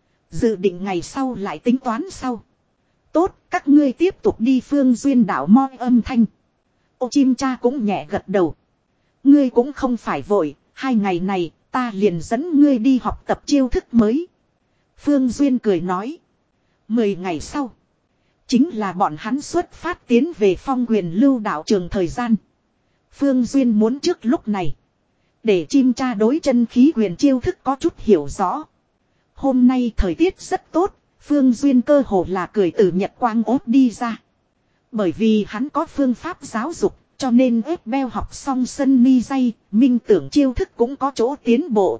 Dự định ngày sau lại tính toán sau. Tốt, các ngươi tiếp tục đi. Phương Duyên đảo moi âm thanh. Ô chim cha cũng nhẹ gật đầu. Ngươi cũng không phải vội, hai ngày này ta liền dẫn ngươi đi học tập chiêu thức mới. Phương Duyên cười nói. Mười ngày sau. Chính là bọn hắn xuất phát tiến về Phong Quyền Lưu đạo trường thời gian. Phương Duyên muốn trước lúc này. Để chim cha đối chân khí quyền chiêu thức có chút hiểu rõ. Hôm nay thời tiết rất tốt. Phương Duyên cơ hồ là cười từ Nhật Quang ốt đi ra. Bởi vì hắn có phương pháp giáo dục. Cho nên ép beo học xong sân mi dây. Minh tưởng chiêu thức cũng có chỗ tiến bộ.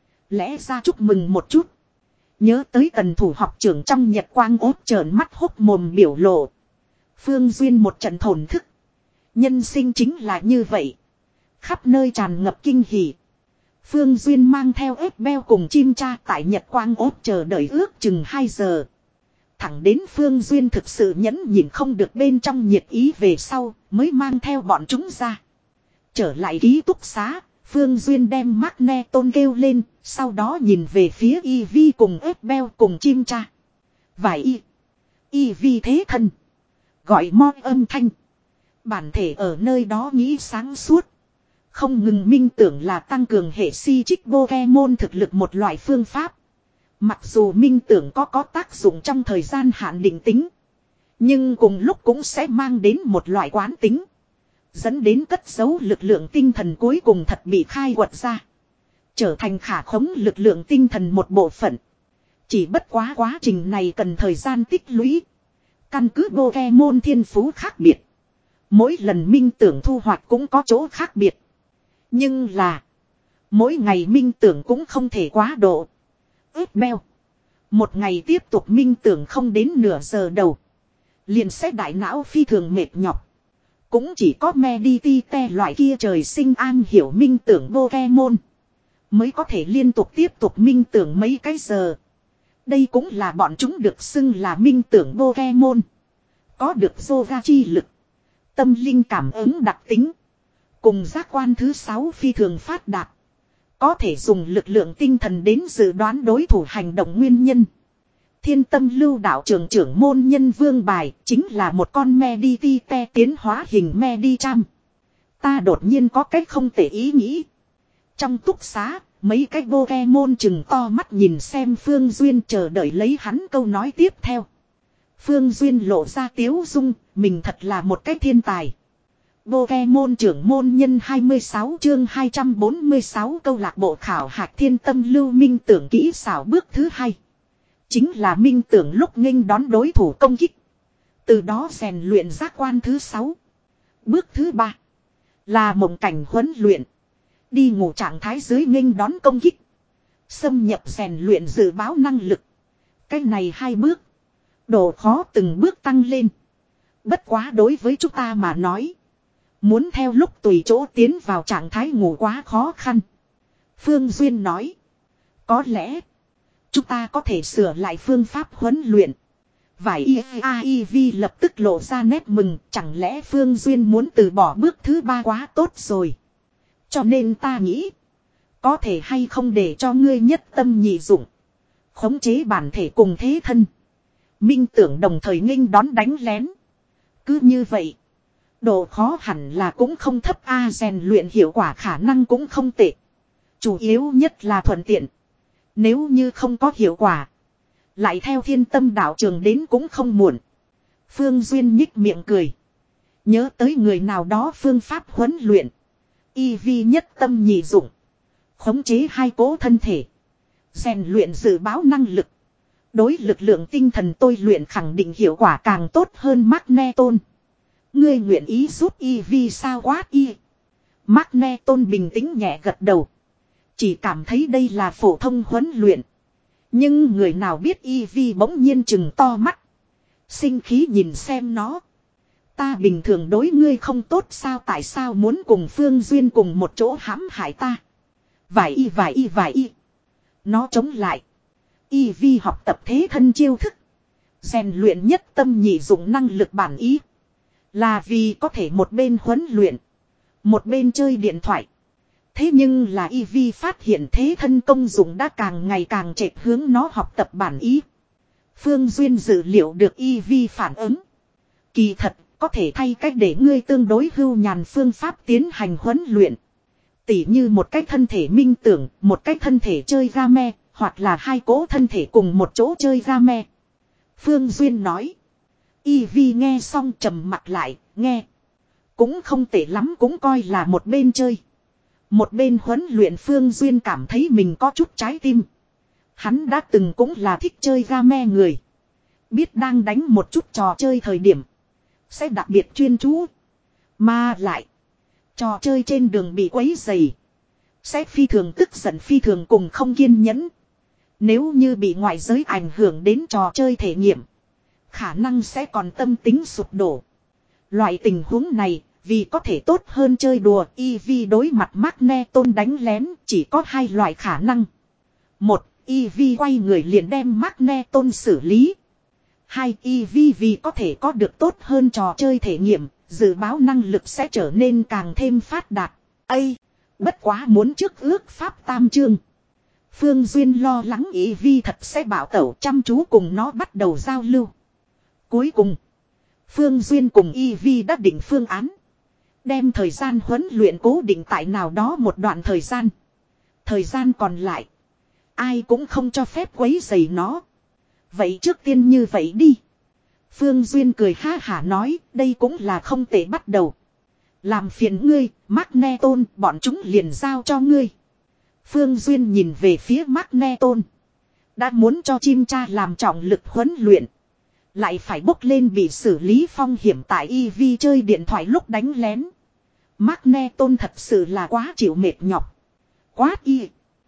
Lẽ ra chúc mừng một chút. Nhớ tới tần thủ học trưởng trong Nhật Quang ốt trợn mắt hốc mồm biểu lộ. Phương Duyên một trận thổn thức. Nhân sinh chính là như vậy. Khắp nơi tràn ngập kinh hỉ. Phương Duyên mang theo ếch beo cùng chim cha tại Nhật Quang ốt chờ đợi ước chừng hai giờ. Thẳng đến Phương Duyên thực sự nhẫn nhịn không được bên trong nhiệt ý về sau mới mang theo bọn chúng ra. Trở lại ký túc xá, Phương Duyên đem Magneton kêu lên, sau đó nhìn về phía Ivy cùng ếch beo cùng chim cha. Vài y. Ivy thế thân. Gọi moi âm thanh. Bản thể ở nơi đó nghĩ sáng suốt. Không ngừng minh tưởng là tăng cường hệ si trích Pokemon thực lực một loại phương pháp. Mặc dù minh tưởng có có tác dụng trong thời gian hạn định tính. Nhưng cùng lúc cũng sẽ mang đến một loại quán tính. Dẫn đến cất giấu lực lượng tinh thần cuối cùng thật bị khai quật ra. Trở thành khả khống lực lượng tinh thần một bộ phận. Chỉ bất quá quá trình này cần thời gian tích lũy. Căn cứ Pokemon thiên phú khác biệt. Mỗi lần minh tưởng thu hoạch cũng có chỗ khác biệt. Nhưng là. Mỗi ngày minh tưởng cũng không thể quá độ. Ướp beo. Một ngày tiếp tục minh tưởng không đến nửa giờ đầu. Liền sẽ đại não phi thường mệt nhọc. Cũng chỉ có Meditite loại kia trời sinh an hiểu minh tưởng Pokemon. Mới có thể liên tục tiếp tục minh tưởng mấy cái giờ. Đây cũng là bọn chúng được xưng là minh tưởng Pokemon. Có được yoga chi lực. Tâm linh cảm ứng đặc tính. Cùng giác quan thứ sáu phi thường phát đạt. Có thể dùng lực lượng tinh thần đến dự đoán đối thủ hành động nguyên nhân. Thiên tâm lưu đạo trưởng trưởng môn nhân vương bài chính là một con Meditite tiến hóa hình Medicham. Ta đột nhiên có cách không thể ý nghĩ. Trong túc xá, mấy cái Pokemon chừng to mắt nhìn xem Phương Duyên chờ đợi lấy hắn câu nói tiếp theo. Phương Duyên lộ ra tiếu dung, mình thật là một cái thiên tài. Pokemon trưởng môn nhân hai mươi sáu chương hai trăm bốn mươi sáu câu lạc bộ khảo hạch thiên tâm lưu minh tưởng kỹ xảo bước thứ hai. Chính là minh tưởng lúc nghênh đón đối thủ công kích. Từ đó rèn luyện giác quan thứ sáu. Bước thứ ba là mộng cảnh huấn luyện. Đi ngủ trạng thái dưới nghênh đón công kích. Xâm nhập rèn luyện dự báo năng lực. Cái này hai bước. Độ khó từng bước tăng lên. Bất quá đối với chúng ta mà nói. Muốn theo lúc tùy chỗ tiến vào trạng thái ngủ quá khó khăn. Phương Duyên nói. Có lẽ. Chúng ta có thể sửa lại phương pháp huấn luyện. Vải i a i vê lập tức lộ ra nét mừng. Chẳng lẽ Phương Duyên muốn từ bỏ bước thứ ba quá tốt rồi. Cho nên ta nghĩ. Có thể hay không để cho ngươi nhất tâm nhị dụng. Khống chế bản thể cùng thế thân. Minh tưởng đồng thời nghênh đón đánh lén. Cứ như vậy. Độ khó hẳn là cũng không thấp a, rèn luyện hiệu quả khả năng cũng không tệ. Chủ yếu nhất là thuận tiện. Nếu như không có hiệu quả. Lại theo thiên tâm đạo trường đến cũng không muộn. Phương Duyên nhích miệng cười. Nhớ tới người nào đó phương pháp huấn luyện. Y vi nhất tâm nhị dụng. Khống chế hai cố thân thể. Rèn luyện dự báo năng lực. Đối lực lượng tinh thần tôi luyện khẳng định hiệu quả càng tốt hơn Magneton. Ngươi nguyện ý giúp y vi sao quát y. Magneton bình tĩnh nhẹ gật đầu. Chỉ cảm thấy đây là phổ thông huấn luyện. Nhưng người nào biết y vi bỗng nhiên chừng to mắt. Sinh khí nhìn xem nó. Ta bình thường đối ngươi không tốt sao, tại sao muốn cùng Phương Duyên cùng một chỗ hãm hại ta. Vài y vài y vài y. Nó chống lại. Y vi học tập thế thân chiêu thức. Rèn luyện nhất tâm nhị dụng năng lực bản ý. Là vì có thể một bên huấn luyện. Một bên chơi điện thoại. Thế nhưng là y vi phát hiện thế thân công dụng đã càng ngày càng trệch hướng nó học tập bản ý. Phương Duyên dự liệu được y vi phản ứng. Kỳ thật có thể thay cách để ngươi tương đối hưu nhàn phương pháp tiến hành huấn luyện. Tỉ như một cách thân thể minh tưởng, một cách thân thể chơi game, hoặc là hai cố thân thể cùng một chỗ chơi game. Phương Duyên nói. Y vi nghe xong trầm mặt lại, nghe. Cũng không tệ lắm, cũng coi là một bên chơi. Một bên huấn luyện Phương Duyên cảm thấy mình có chút trái tim. Hắn đã từng cũng là thích chơi game người. Biết đang đánh một chút trò chơi thời điểm. Sẽ đặc biệt chuyên chú. Mà lại. Trò chơi trên đường bị quấy dày. Sẽ phi thường tức giận, phi thường cùng không kiên nhẫn. Nếu như bị ngoại giới ảnh hưởng đến trò chơi thể nghiệm. Khả năng sẽ còn tâm tính sụp đổ. Loại tình huống này, vì có thể tốt hơn chơi đùa, Eevee đối mặt Magneton đánh lén chỉ có hai loại khả năng. Một, Eevee quay người liền đem Magneton xử lý. Hai, Eevee vì có thể có được tốt hơn trò chơi thể nghiệm, dự báo năng lực sẽ trở nên càng thêm phát đạt. Ây! Bất quá muốn trước ước pháp tam chương. Phương Duyên lo lắng Eevee thật sẽ bảo tẩu, chăm chú cùng nó bắt đầu giao lưu. Cuối cùng, Phương Duyên cùng Eevee đã định phương án. Đem thời gian huấn luyện cố định tại nào đó một đoạn thời gian. Thời gian còn lại, ai cũng không cho phép quấy rầy nó. Vậy trước tiên như vậy đi. Phương Duyên cười ha hả nói, đây cũng là không tệ bắt đầu. Làm phiền ngươi, Magneton, bọn chúng liền giao cho ngươi. Phương Duyên nhìn về phía Magneton. Đã muốn cho chim cha làm trọng lực huấn luyện. Lại phải bốc lên bị xử lý phong hiểm tại Eevee chơi điện thoại lúc đánh lén. Magneton thật sự là quá chịu mệt nhọc. Quát y.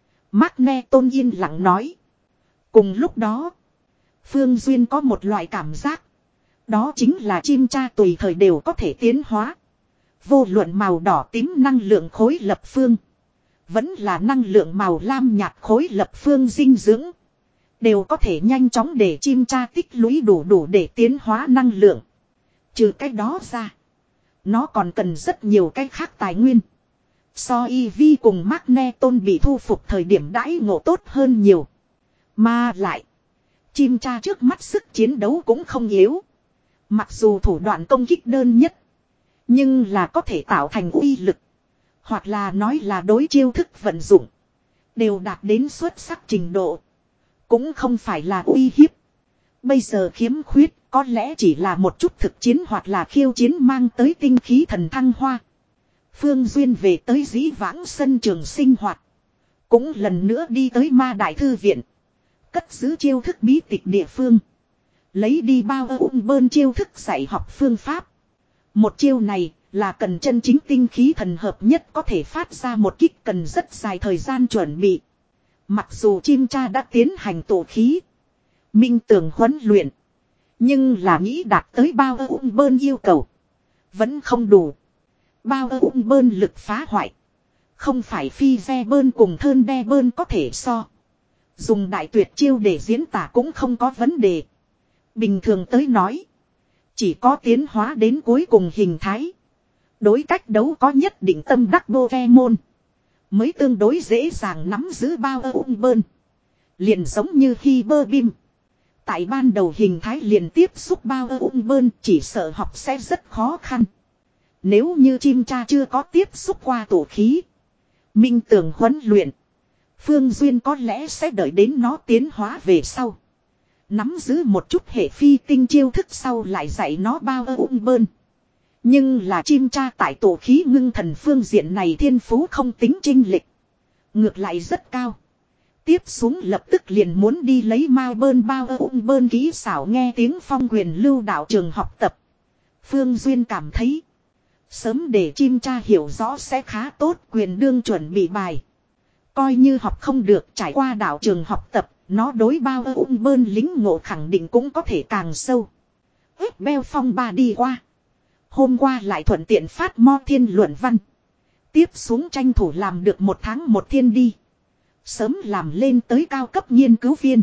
Magneton yên lặng nói. Cùng lúc đó, Phương Duyên có một loại cảm giác. Đó chính là chim cha tùy thời đều có thể tiến hóa. Vô luận màu đỏ tím năng lượng khối lập phương. Vẫn là năng lượng màu lam nhạt khối lập phương dinh dưỡng. Đều có thể nhanh chóng để chim cha tích lũy đủ đủ để tiến hóa năng lượng. Trừ cái đó ra, nó còn cần rất nhiều cái khác tài nguyên. So Eevee cùng Magneton bị thu phục thời điểm đãi ngộ tốt hơn nhiều. Mà lại, chim cha trước mắt sức chiến đấu cũng không yếu. Mặc dù thủ đoạn công kích đơn nhất, nhưng là có thể tạo thành uy lực. Hoặc là nói là đối chiêu thức vận dụng. Đều đạt đến xuất sắc trình độ. Cũng không phải là uy hiếp. Bây giờ khiếm khuyết có lẽ chỉ là một chút thực chiến hoặc là khiêu chiến mang tới tinh khí thần thăng hoa. Phương Duyên về tới dĩ vãng sân trường sinh hoạt. Cũng lần nữa đi tới ma đại thư viện. Cất giữ chiêu thức bí tịch địa phương. Lấy đi bao ung bơn chiêu thức dạy học phương pháp. Một chiêu này là cần chân chính tinh khí thần hợp nhất có thể phát ra một kích cần rất dài thời gian chuẩn bị. Mặc dù chim cha đã tiến hành tổ khí. Minh tường huấn luyện. Nhưng là nghĩ đạt tới bao ung bơn yêu cầu. Vẫn không đủ. Bao ung bơn lực phá hoại. Không phải phi xe bơn cùng thơn đe bơn có thể so. Dùng đại tuyệt chiêu để diễn tả cũng không có vấn đề. Bình thường tới nói. Chỉ có tiến hóa đến cuối cùng hình thái. Đối cách đấu có nhất định tâm đắc Pokemon. Mới tương đối dễ dàng nắm giữ bao ung bơn. Liền giống như khi bơ bim. Tại ban đầu hình thái liền tiếp xúc bao ung bơn chỉ sợ học sẽ rất khó khăn. Nếu như chim cha chưa có tiếp xúc qua tổ khí. Minh tường huấn luyện. Phương Duyên có lẽ sẽ đợi đến nó tiến hóa về sau. Nắm giữ một chút hệ phi tinh chiêu thức sau lại dạy nó bao ung bơn. Nhưng là chim cha tại tổ khí ngưng thần phương diện này thiên phú không tính chênh lệch. Ngược lại rất cao. Tiếp xuống lập tức liền muốn đi lấy ma bơn bao ung bơn kỹ xảo nghe tiếng phong quyền lưu đạo trường học tập. Phương Duyên cảm thấy. Sớm để chim cha hiểu rõ sẽ khá tốt quyền đương chuẩn bị bài. Coi như học không được trải qua đạo trường học tập. Nó đối bao ung bơn lính ngộ khẳng định cũng có thể càng sâu. Ướp beo phong ba đi qua. Hôm qua lại thuận tiện phát mo thiên luận văn. Tiếp xuống tranh thủ làm được một tháng một thiên đi. Sớm làm lên tới cao cấp nghiên cứu viên.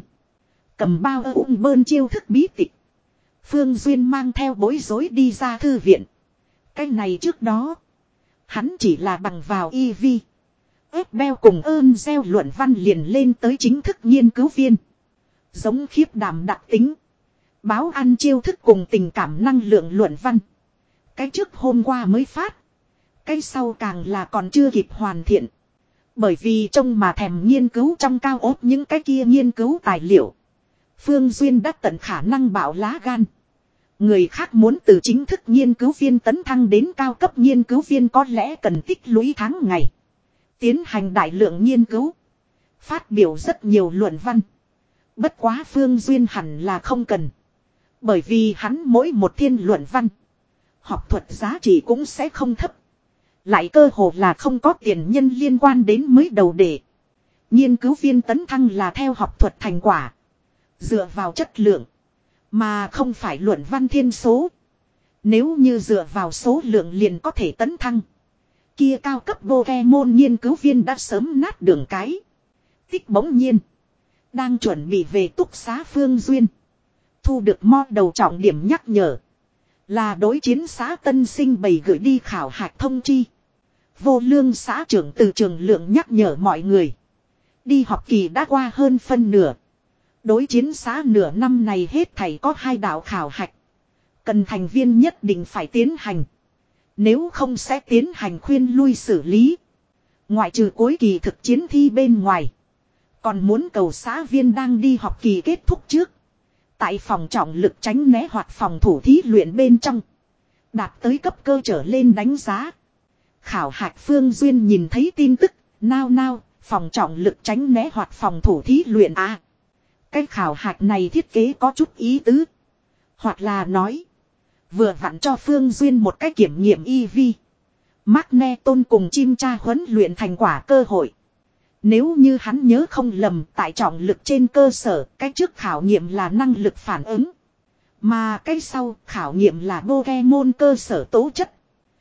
Cầm bao ung bơn chiêu thức bí tịch. Phương Duyên mang theo bối rối đi ra thư viện. Cái này trước đó. Hắn chỉ là bằng vào Eevee. Ướp beo cùng ơn gieo luận văn liền lên tới chính thức nghiên cứu viên. Giống khiếp đảm đặc tính. Báo ăn chiêu thức cùng tình cảm năng lượng luận văn. Cái trước hôm qua mới phát. Cái sau càng là còn chưa kịp hoàn thiện. Bởi vì trông mà thèm nghiên cứu trong cao ốt những cái kia nghiên cứu tài liệu. Phương Duyên đã tận khả năng bảo lá gan. Người khác muốn từ chính thức nghiên cứu viên tấn thăng đến cao cấp nghiên cứu viên có lẽ cần tích lũy tháng ngày. Tiến hành đại lượng nghiên cứu. Phát biểu rất nhiều luận văn. Bất quá Phương Duyên hẳn là không cần. Bởi vì hắn mỗi một thiên luận văn. Học thuật giá trị cũng sẽ không thấp. Lại cơ hồ là không có tiền nhân liên quan đến mới đầu đề. Nghiên cứu viên tấn thăng là theo học thuật thành quả. Dựa vào chất lượng. Mà không phải luận văn thiên số. Nếu như dựa vào số lượng liền có thể tấn thăng. Kia cao cấp Pokemon nghiên cứu viên đã sớm nát đường cái. Tích bỗng nhiên. Đang chuẩn bị về túc xá Phương Duyên. Thu được mo đầu trọng điểm nhắc nhở. Là đối chiến xã Tân Sinh bày gửi đi khảo hạch thông chi. Vô lương xã trưởng từ trường lượng nhắc nhở mọi người. Đi học kỳ đã qua hơn phân nửa. Đối chiến xã nửa năm này hết thảy có hai đạo khảo hạch. Cần thành viên nhất định phải tiến hành. Nếu không sẽ tiến hành khuyên lui xử lý. Ngoại trừ cuối kỳ thực chiến thi bên ngoài. Còn muốn cầu xã viên đang đi học kỳ kết thúc trước. Tại phòng trọng lực tránh né hoặc phòng thủ thí luyện bên trong. Đạt tới cấp cơ trở lên đánh giá. Khảo hạch Phương Duyên nhìn thấy tin tức. Nao nao, phòng trọng lực tránh né hoặc phòng thủ thí luyện à. Cái khảo hạch này thiết kế có chút ý tứ. Hoặc là nói. Vừa vặn cho Phương Duyên một cái kiểm nghiệm e vê. Magneton cùng chim cha huấn luyện thành quả cơ hội. Nếu như hắn nhớ không lầm tại trọng lực trên cơ sở, cái trước khảo nghiệm là năng lực phản ứng. Mà cái sau khảo nghiệm là Pokemon cơ sở tố chất.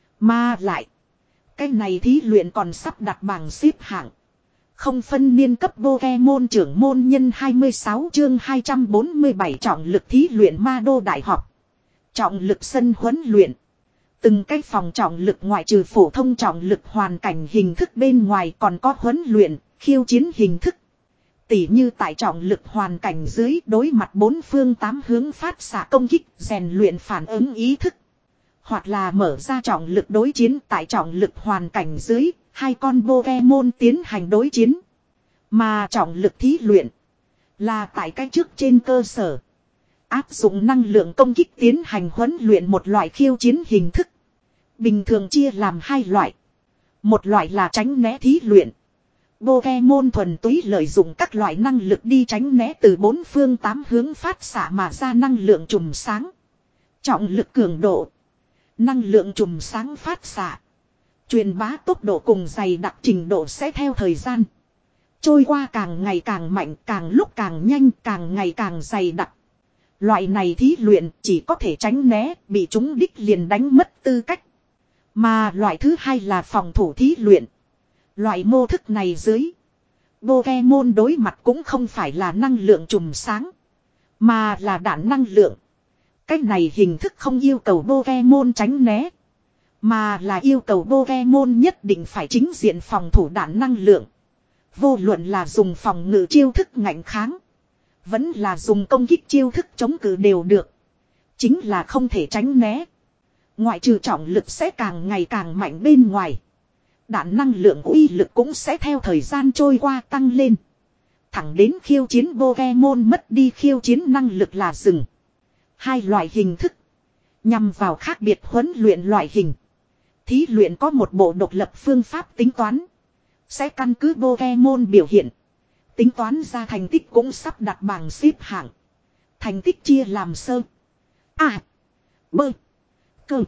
Mà lại, cái này thí luyện còn sắp đặt bảng xếp hạng. Không phân niên cấp Pokemon trưởng môn nhân hai mươi sáu chương hai trăm bốn mươi bảy trọng lực thí luyện Ma Đô Đại học. Trọng lực sân huấn luyện. Từng cái phòng trọng lực ngoại trừ phổ thông trọng lực hoàn cảnh hình thức bên ngoài còn có huấn luyện, khiêu chiến hình thức. Tỉ như tại trọng lực hoàn cảnh dưới đối mặt bốn phương tám hướng phát xạ công kích, rèn luyện phản ứng ý thức. Hoặc là mở ra trọng lực đối chiến tại trọng lực hoàn cảnh dưới, hai con Pokemon tiến hành đối chiến. Mà trọng lực thí luyện là tại cái trước trên cơ sở. Áp dụng năng lượng công kích tiến hành huấn luyện một loại khiêu chiến hình thức. Bình thường chia làm hai loại. Một loại là tránh né thí luyện. Pokemon thuần túy lợi dụng các loại năng lực đi tránh né từ bốn phương tám hướng phát xạ mà ra năng lượng chùm sáng. Trọng lực cường độ. Năng lượng chùm sáng phát xạ. Truyền bá tốc độ cùng dày đặc trình độ sẽ theo thời gian. Trôi qua càng ngày càng mạnh, càng lúc càng nhanh, càng ngày càng dày đặc. Loại này thí luyện chỉ có thể tránh né, bị chúng đích liền đánh mất tư cách. Mà loại thứ hai là phòng thủ thí luyện. Loại mô thức này dưới. Pokemon đối mặt cũng không phải là năng lượng chùm sáng. Mà là đạn năng lượng. Cách này hình thức không yêu cầu Pokemon tránh né. Mà là yêu cầu Pokemon nhất định phải chính diện phòng thủ đạn năng lượng. Vô luận là dùng phòng ngự chiêu thức ngạnh kháng. Vẫn là dùng công kích chiêu thức chống cự đều được. Chính là không thể tránh né. Ngoại trừ trọng lực sẽ càng ngày càng mạnh bên ngoài. Đạn năng lượng uy lực cũng sẽ theo thời gian trôi qua tăng lên. Thẳng đến khiêu chiến Pokemon mất đi khiêu chiến năng lực là dừng. Hai loại hình thức. Nhằm vào khác biệt huấn luyện loại hình. Thí luyện có một bộ độc lập phương pháp tính toán. Sẽ căn cứ Pokemon biểu hiện. Tính toán ra thành tích cũng sắp đặt bảng xếp hạng. Thành tích chia làm sơ. A. Bơ. Cơ.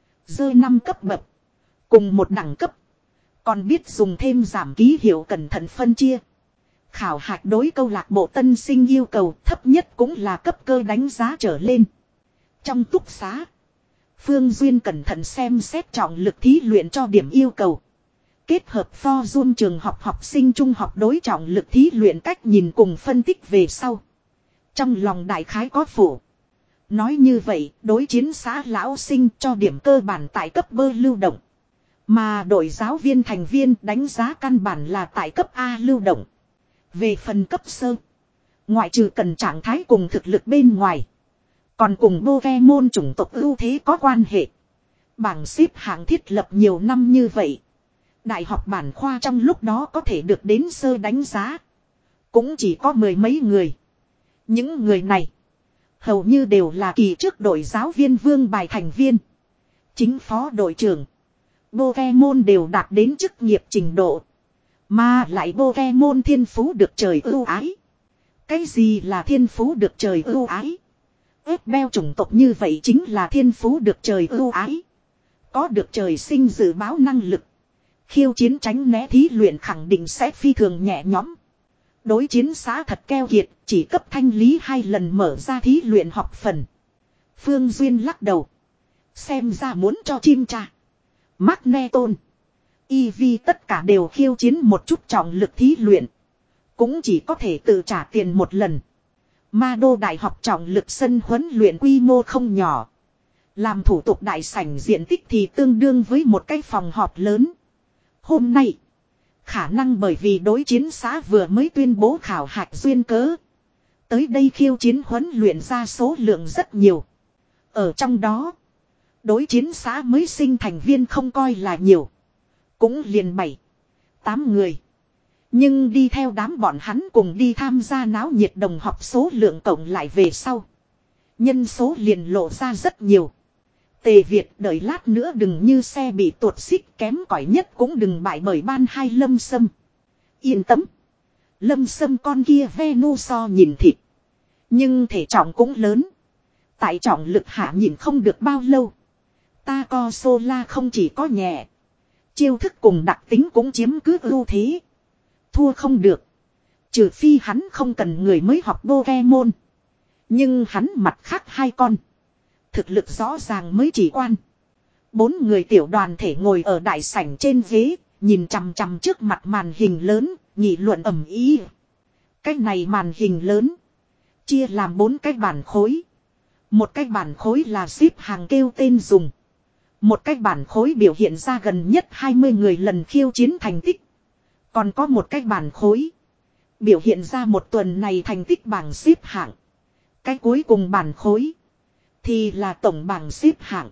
Dơ năm cấp bậc. Cùng một đẳng cấp. Còn biết dùng thêm giảm ký hiệu cẩn thận phân chia. Khảo hạch đối câu lạc bộ tân sinh yêu cầu thấp nhất cũng là cấp cơ đánh giá trở lên. Trong túc xá. Phương Duyên cẩn thận xem xét trọng lực thí luyện cho điểm yêu cầu. Kết hợp forum trường học học sinh trung học đối trọng lực thí luyện cách nhìn cùng phân tích về sau. Trong lòng đại khái có phủ. Nói như vậy, đối chiến xã lão sinh cho điểm cơ bản tại cấp bơ lưu động. Mà đội giáo viên thành viên đánh giá căn bản là tại cấp A lưu động. Về phần cấp sơ. Ngoại trừ cần trạng thái cùng thực lực bên ngoài. Còn cùng Pokemon chủng tộc ưu thế có quan hệ. Bảng xếp hạng thiết lập nhiều năm như vậy. Đại học bản khoa trong lúc đó có thể được đến sơ đánh giá. Cũng chỉ có mười mấy người. Những người này. hầu như đều là kỳ trước đội giáo viên vương bài thành viên. Chính phó đội trưởng, Pokemon đều đạt đến chức nghiệp trình độ. Mà lại Pokemon thiên phú được trời ưu ái. Cái gì là thiên phú được trời ưu ái? Ép beo chủng tộc như vậy chính là thiên phú được trời ưu ái. Có được trời sinh dự báo năng lực. Khiêu chiến tránh né thí luyện khẳng định sẽ phi thường nhẹ nhõm. Đối chiến xã thật keo kiệt, chỉ cấp thanh lý hai lần mở ra thí luyện học phần. Phương Duyên lắc đầu. Xem ra muốn cho chim cha, Magneton, Eevee tất cả đều khiêu chiến một chút trọng lực thí luyện. Cũng chỉ có thể tự trả tiền một lần. Ma Đô Đại học trọng lực sân huấn luyện quy mô không nhỏ. Làm thủ tục đại sảnh diện tích thì tương đương với một cái phòng họp lớn. Hôm nay, khả năng bởi vì đối chiến xã vừa mới tuyên bố khảo hạch duyên cớ. Tới đây khiêu chiến huấn luyện ra số lượng rất nhiều. Ở trong đó, đối chiến xã mới sinh thành viên không coi là nhiều. Cũng liền bảy, tám người. Nhưng đi theo đám bọn hắn cùng đi tham gia náo nhiệt đồng học số lượng cộng lại về sau. Nhân số liền lộ ra rất nhiều. Tề Việt đợi lát nữa đừng như xe bị tuột xích, kém cỏi nhất cũng đừng bại bởi ban hai Lâm Sâm. Yên tâm. Lâm Sâm con kia Venusaur nhìn thịt. Nhưng thể trọng cũng lớn. Tại trọng lực hạ nhìn không được bao lâu. Ta co Sola không chỉ có nhẹ. Chiêu thức cùng đặc tính cũng chiếm cứ ưu thế. Thua không được. Trừ phi hắn không cần người mới học Pokemon. Nhưng hắn mặt khác hai con. Thực lực rõ ràng mới chỉ quan. Bốn người tiểu đoàn thể ngồi ở đại sảnh trên ghế. Nhìn chằm chằm trước mặt màn hình lớn. Nghị luận ầm ĩ. Cái này màn hình lớn. Chia làm bốn cái bản khối. Một cái bản khối là xếp hàng kêu tên dùng. Một cái bản khối biểu hiện ra gần nhất hai mươi người lần khiêu chiến thành tích. Còn có một cái bản khối biểu hiện ra một tuần này thành tích bảng xếp hạng. Cái cuối cùng bản khối thì là tổng bảng xếp hạng.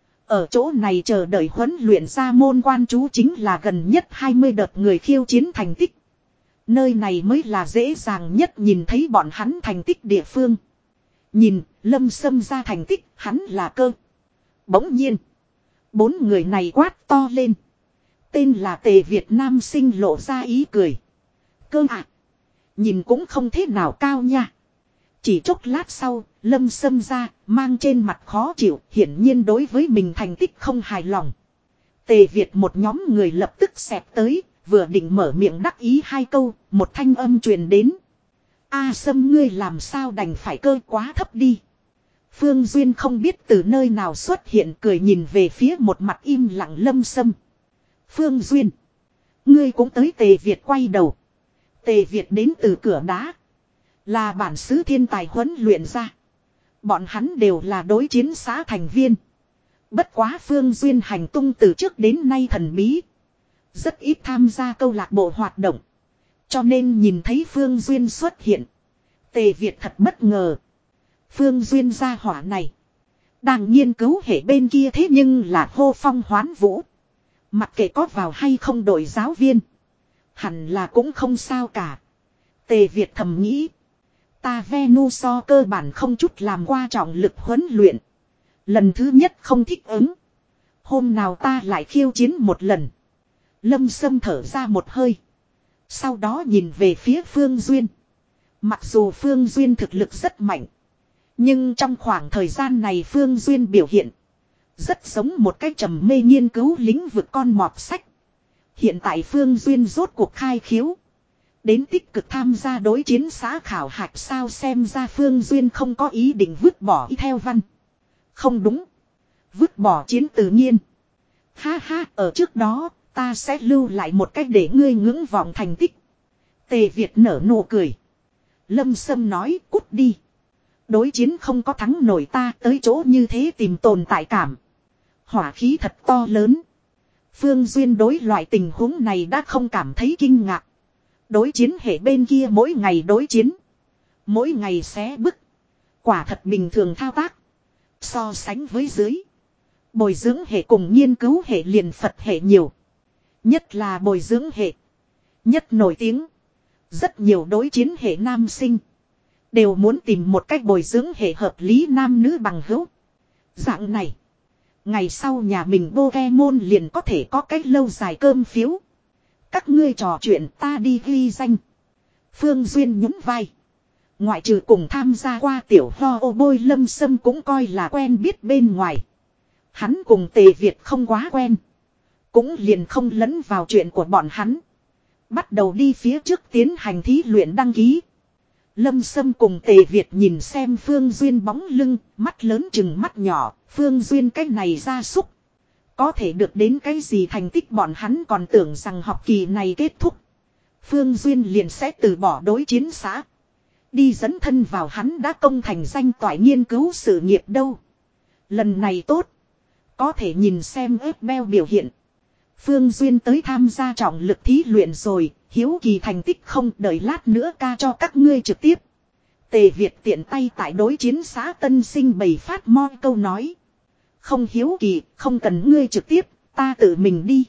Ở chỗ này chờ đợi huấn luyện ra môn quan chú chính là gần nhất hai mươi đợt người khiêu chiến thành tích. Nơi này mới là dễ dàng nhất nhìn thấy bọn hắn thành tích địa phương. Nhìn, Lâm Sâm ra thành tích, hắn là cơ. Bỗng nhiên, bốn người này quát to lên. Tên là Tề Việt Nam sinh lộ ra ý cười. Cơ ạ, nhìn cũng không thế nào cao nha. Chỉ chốc lát sau, Lâm Sâm ra, mang trên mặt khó chịu, hiển nhiên đối với mình thành tích không hài lòng. Tề Việt một nhóm người lập tức xẹp tới, vừa định mở miệng đắc ý hai câu, một thanh âm truyền đến. A Sâm ngươi làm sao đành phải cơ quá thấp đi. Phương Duyên không biết từ nơi nào xuất hiện, cười nhìn về phía một mặt im lặng Lâm Sâm. Phương Duyên, ngươi cũng tới. Tề Việt quay đầu. Tề Việt đến từ cửa đá, là bản xứ thiên tài huấn luyện ra. Bọn hắn đều là đối chiến xã thành viên. Bất quá Phương Duyên hành tung từ trước đến nay thần bí, rất ít tham gia câu lạc bộ hoạt động. Cho nên nhìn thấy Phương Duyên xuất hiện, Tề Việt thật bất ngờ. Phương Duyên gia hỏa này đang nghiên cứu hệ bên kia thế nhưng là hô phong hoán vũ. Mặc kệ có vào hay không đội giáo viên, hẳn là cũng không sao cả. Tề Việt thầm nghĩ. Ta Venusaur cơ bản không chút làm qua trọng lực huấn luyện. Lần thứ nhất không thích ứng. Hôm nào ta lại khiêu chiến một lần. Lâm Sâm thở ra một hơi. Sau đó nhìn về phía Phương Duyên. Mặc dù Phương Duyên thực lực rất mạnh, nhưng trong khoảng thời gian này Phương Duyên biểu hiện rất giống một cái trầm mê nghiên cứu lĩnh vực con mọt sách. Hiện tại Phương Duyên rốt cuộc khai khiếu, đến tích cực tham gia đối chiến xã khảo hạch sao. Xem ra Phương Duyên không có ý định vứt bỏ y theo văn. Không đúng, vứt bỏ chiến tự nhiên. Ha ha, ở trước đó ta sẽ lưu lại một cách để ngươi ngưỡng vọng thành tích. Tề Việt nở nụ cười. Lâm Sâm nói cút đi. Đối chiến không có thắng nổi ta, tới chỗ như thế tìm tồn tại cảm. Hỏa khí thật to lớn. Phương Duyên đối loại tình huống này đã không cảm thấy kinh ngạc. Đối chiến hệ bên kia mỗi ngày đối chiến, mỗi ngày xé bức, quả thật bình thường thao tác. So sánh với dưới, bồi dưỡng hệ cùng nghiên cứu hệ liền Phật hệ nhiều. Nhất là bồi dưỡng hệ nhất nổi tiếng. Rất nhiều đối chiến hệ nam sinh Đều muốn tìm một cách bồi dưỡng hệ hợp lý nam nữ bằng hữu. Dạng này. Ngày sau nhà mình Pokemon liền có thể có cách lâu dài cơm phiếu. Các ngươi trò chuyện ta đi ghi danh. Phương Duyên nhún vai. Ngoại trừ cùng tham gia qua tiểu ho ô bôi Lâm Sâm cũng coi là quen biết bên ngoài. Hắn cùng Tề Việt không quá quen. Cũng liền không lấn vào chuyện của bọn hắn. Bắt đầu đi phía trước tiến hành thí luyện đăng ký. Lâm Sâm cùng Tề Việt nhìn xem Phương Duyên bóng lưng, mắt lớn chừng mắt nhỏ, Phương Duyên cái này ra súc. Có thể được đến cái gì thành tích bọn hắn còn tưởng rằng học kỳ này kết thúc. Phương Duyên liền sẽ từ bỏ đối chiến xã. Đi dẫn thân vào hắn đã công thành danh toại nghiên cứu sự nghiệp đâu. Lần này tốt. Có thể nhìn xem ép beo biểu hiện. Phương Duyên tới tham gia trọng lực thí luyện rồi, hiếu kỳ thành tích không đợi lát nữa ca cho các ngươi trực tiếp. Tề Việt tiện tay tại đối chiến xã tân sinh bày phát mo câu nói. Không hiếu kỳ, không cần ngươi trực tiếp, ta tự mình đi.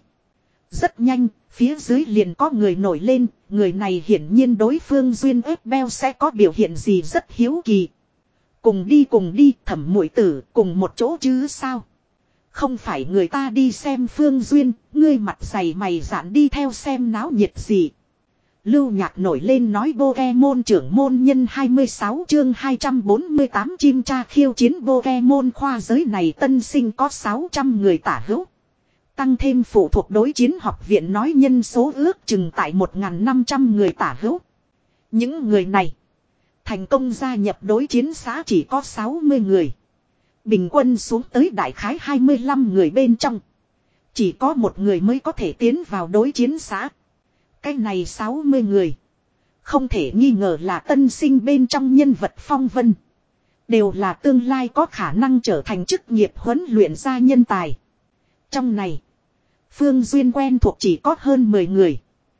Rất nhanh, phía dưới liền có người nổi lên, người này hiển nhiên đối Phương Duyên ép beo sẽ có biểu hiện gì rất hiếu kỳ. Cùng đi cùng đi, Thẩm muội tử, cùng một chỗ chứ sao? Không phải người ta đi xem Phương Duyên, ngươi mặt dày mày dạn đi theo xem náo nhiệt gì. Lưu Nhạc nổi lên nói Pokemon trưởng môn nhân hai mươi sáu chương hai trăm bốn mươi tám chim cha khiêu chiến Pokemon khoa giới này tân sinh có sáu trăm người tả hữu. Tăng thêm phụ thuộc đối chiến học viện nói nhân số ước chừng tại một nghìn năm trăm người tả hữu. Những người này thành công gia nhập đối chiến xã chỉ có sáu mươi người. Bình quân xuống tới đại khái hai mươi lăm người bên trong. Chỉ có một người mới có thể tiến vào đối chiến xã. Cái này sáu mươi người. Không thể nghi ngờ là tân sinh bên trong nhân vật phong vân. Đều là tương lai có khả năng trở thành chức nghiệp huấn luyện gia nhân tài. Trong này, Phương Duyên quen thuộc chỉ có hơn mười người.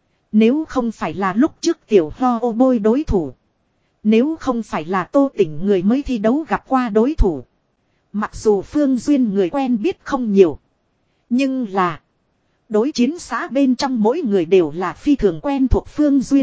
Nếu không phải là lúc trước tiểu ho ô bôi đối thủ. Nếu không phải là Tô Tỉnh người mới thi đấu gặp qua đối thủ. Mặc dù Phương Duyên người quen biết không nhiều. Nhưng là đối chiến xã bên trong mỗi người đều là phi thường quen thuộc Phương Duyên.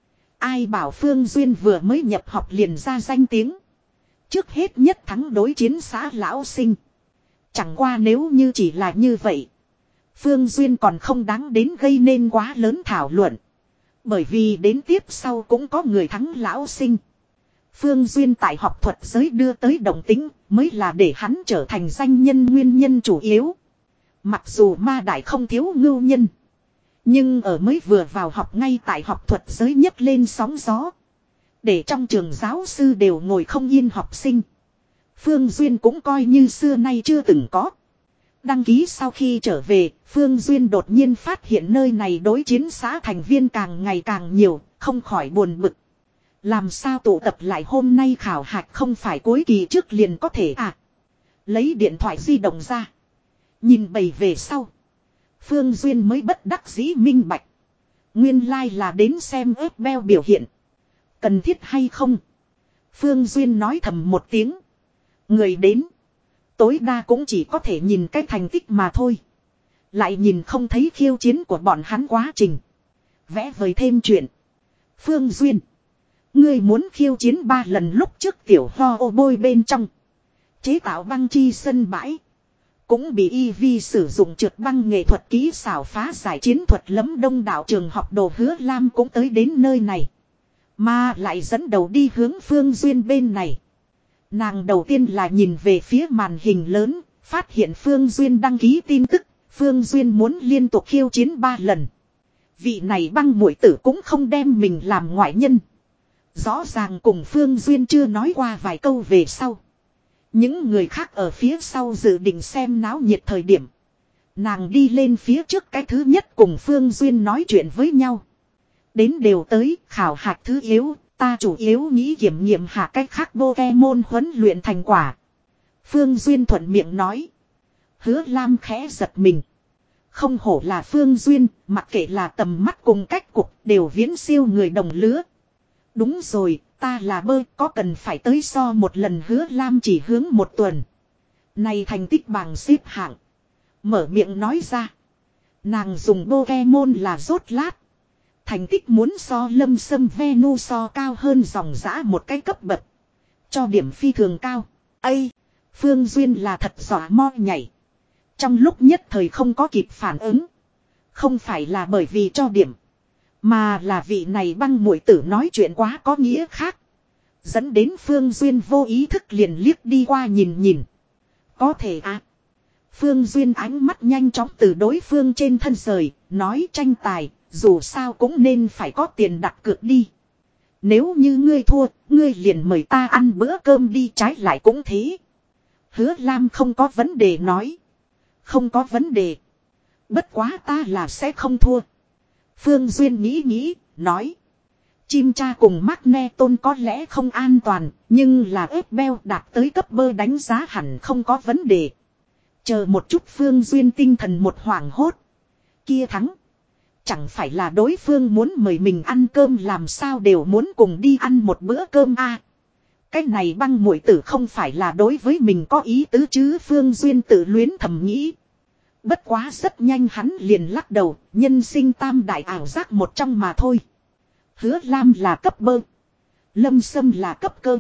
Ai bảo Phương Duyên vừa mới nhập học liền ra danh tiếng. Trước hết nhất thắng đối chiến xã lão sinh. Chẳng qua nếu như chỉ là như vậy. Phương Duyên còn không đáng đến gây nên quá lớn thảo luận. Bởi vì đến tiếp sau cũng có người thắng lão sinh. Phương Duyên tại học thuật giới đưa tới đồng tính mới là để hắn trở thành danh nhân nguyên nhân chủ yếu. Mặc dù ma đại không thiếu ngưu nhân. Nhưng ở mới vừa vào học ngay tại học thuật giới nhấc lên sóng gió. Để trong trường giáo sư đều ngồi không yên học sinh. Phương Duyên cũng coi như xưa nay chưa từng có. Đăng ký sau khi trở về, Phương Duyên đột nhiên phát hiện nơi này đối chiến xã thành viên càng ngày càng nhiều, không khỏi buồn bực. Làm sao tụ tập lại hôm nay khảo hạch không phải cuối kỳ trước liền có thể à? Lấy điện thoại di động ra. Nhìn bầy về sau. Phương Duyên mới bất đắc dĩ minh bạch. Nguyên lai like là đến xem ép beo biểu hiện. Cần thiết hay không? Phương Duyên nói thầm một tiếng. Người đến. Tối đa cũng chỉ có thể nhìn cái thành tích mà thôi. Lại nhìn không thấy khiêu chiến của bọn hắn quá trình. Vẽ vời thêm chuyện. Phương Duyên. Ngươi muốn khiêu chiến ba lần lúc trước tiểu ho ô bôi bên trong. Chế tạo băng chi sân bãi. Cũng bị y vi sử dụng trượt băng nghệ thuật kỹ xảo phá giải chiến thuật lấm đông đảo trường học Đồ Hứa Lam cũng tới đến nơi này. Mà lại dẫn đầu đi hướng Phương Duyên bên này. Nàng đầu tiên là nhìn về phía màn hình lớn, phát hiện Phương Duyên đăng ký tin tức, Phương Duyên muốn liên tục khiêu chiến ba lần. Vị này băng muội tử cũng không đem mình làm ngoại nhân. Rõ ràng cùng Phương Duyên chưa nói qua vài câu về sau. Những người khác ở phía sau dự định xem náo nhiệt thời điểm. Nàng đi lên phía trước cái thứ nhất cùng Phương Duyên nói chuyện với nhau. Đến đều tới khảo hạch thứ yếu, ta chủ yếu nghĩ kiểm nghiệm hạ cách khác Pokemon huấn luyện thành quả. Phương Duyên thuận miệng nói. Hứa Lam khẽ giật mình. Không hổ là Phương Duyên, mặc kệ là tầm mắt cùng cách cục đều viễn siêu người đồng lứa. Đúng rồi, ta là bơ, có cần phải tới so một lần. Hứa Lam chỉ hướng một tuần. Này thành tích bảng xếp hạng. Mở miệng nói ra. Nàng dùng Pokemon là rốt lát. Thành tích muốn so Lâm Sâm Venu so cao hơn dòng dã một cái cấp bậc. Cho điểm phi thường cao. Ây! Phương Duyên là thật dọa mo nhảy. Trong lúc nhất thời không có kịp phản ứng. Không phải là bởi vì cho điểm. Mà là vị này băng muội tử nói chuyện quá có nghĩa khác. Dẫn đến Phương Duyên vô ý thức liền liếc đi qua nhìn nhìn. Có thể à. Phương Duyên ánh mắt nhanh chóng từ đối phương trên thân rời. Nói tranh tài. Dù sao cũng nên phải có tiền đặt cược đi. Nếu như ngươi thua. Ngươi liền mời ta ăn bữa cơm đi, trái lại cũng thế. Hứa Lam không có vấn đề nói. Không có vấn đề. Bất quá ta là sẽ không thua. Phương Duyên nghĩ nghĩ, nói. Chim cha cùng Magneton có lẽ không an toàn, nhưng là ép beo đạt tới cấp bơ đánh giá hẳn không có vấn đề. Chờ một chút, Phương Duyên tinh thần một hoảng hốt. Kia thắng. Chẳng phải là đối phương muốn mời mình ăn cơm, làm sao đều muốn cùng đi ăn một bữa cơm a. À, cái này băng muội tử không phải là đối với mình có ý tứ chứ, Phương Duyên tự luyến thầm nghĩ. Bất quá rất nhanh hắn liền lắc đầu, nhân sinh tam đại ảo giác một trong mà thôi. Hứa Lam là cấp bơ. Lâm Sâm là cấp cơ.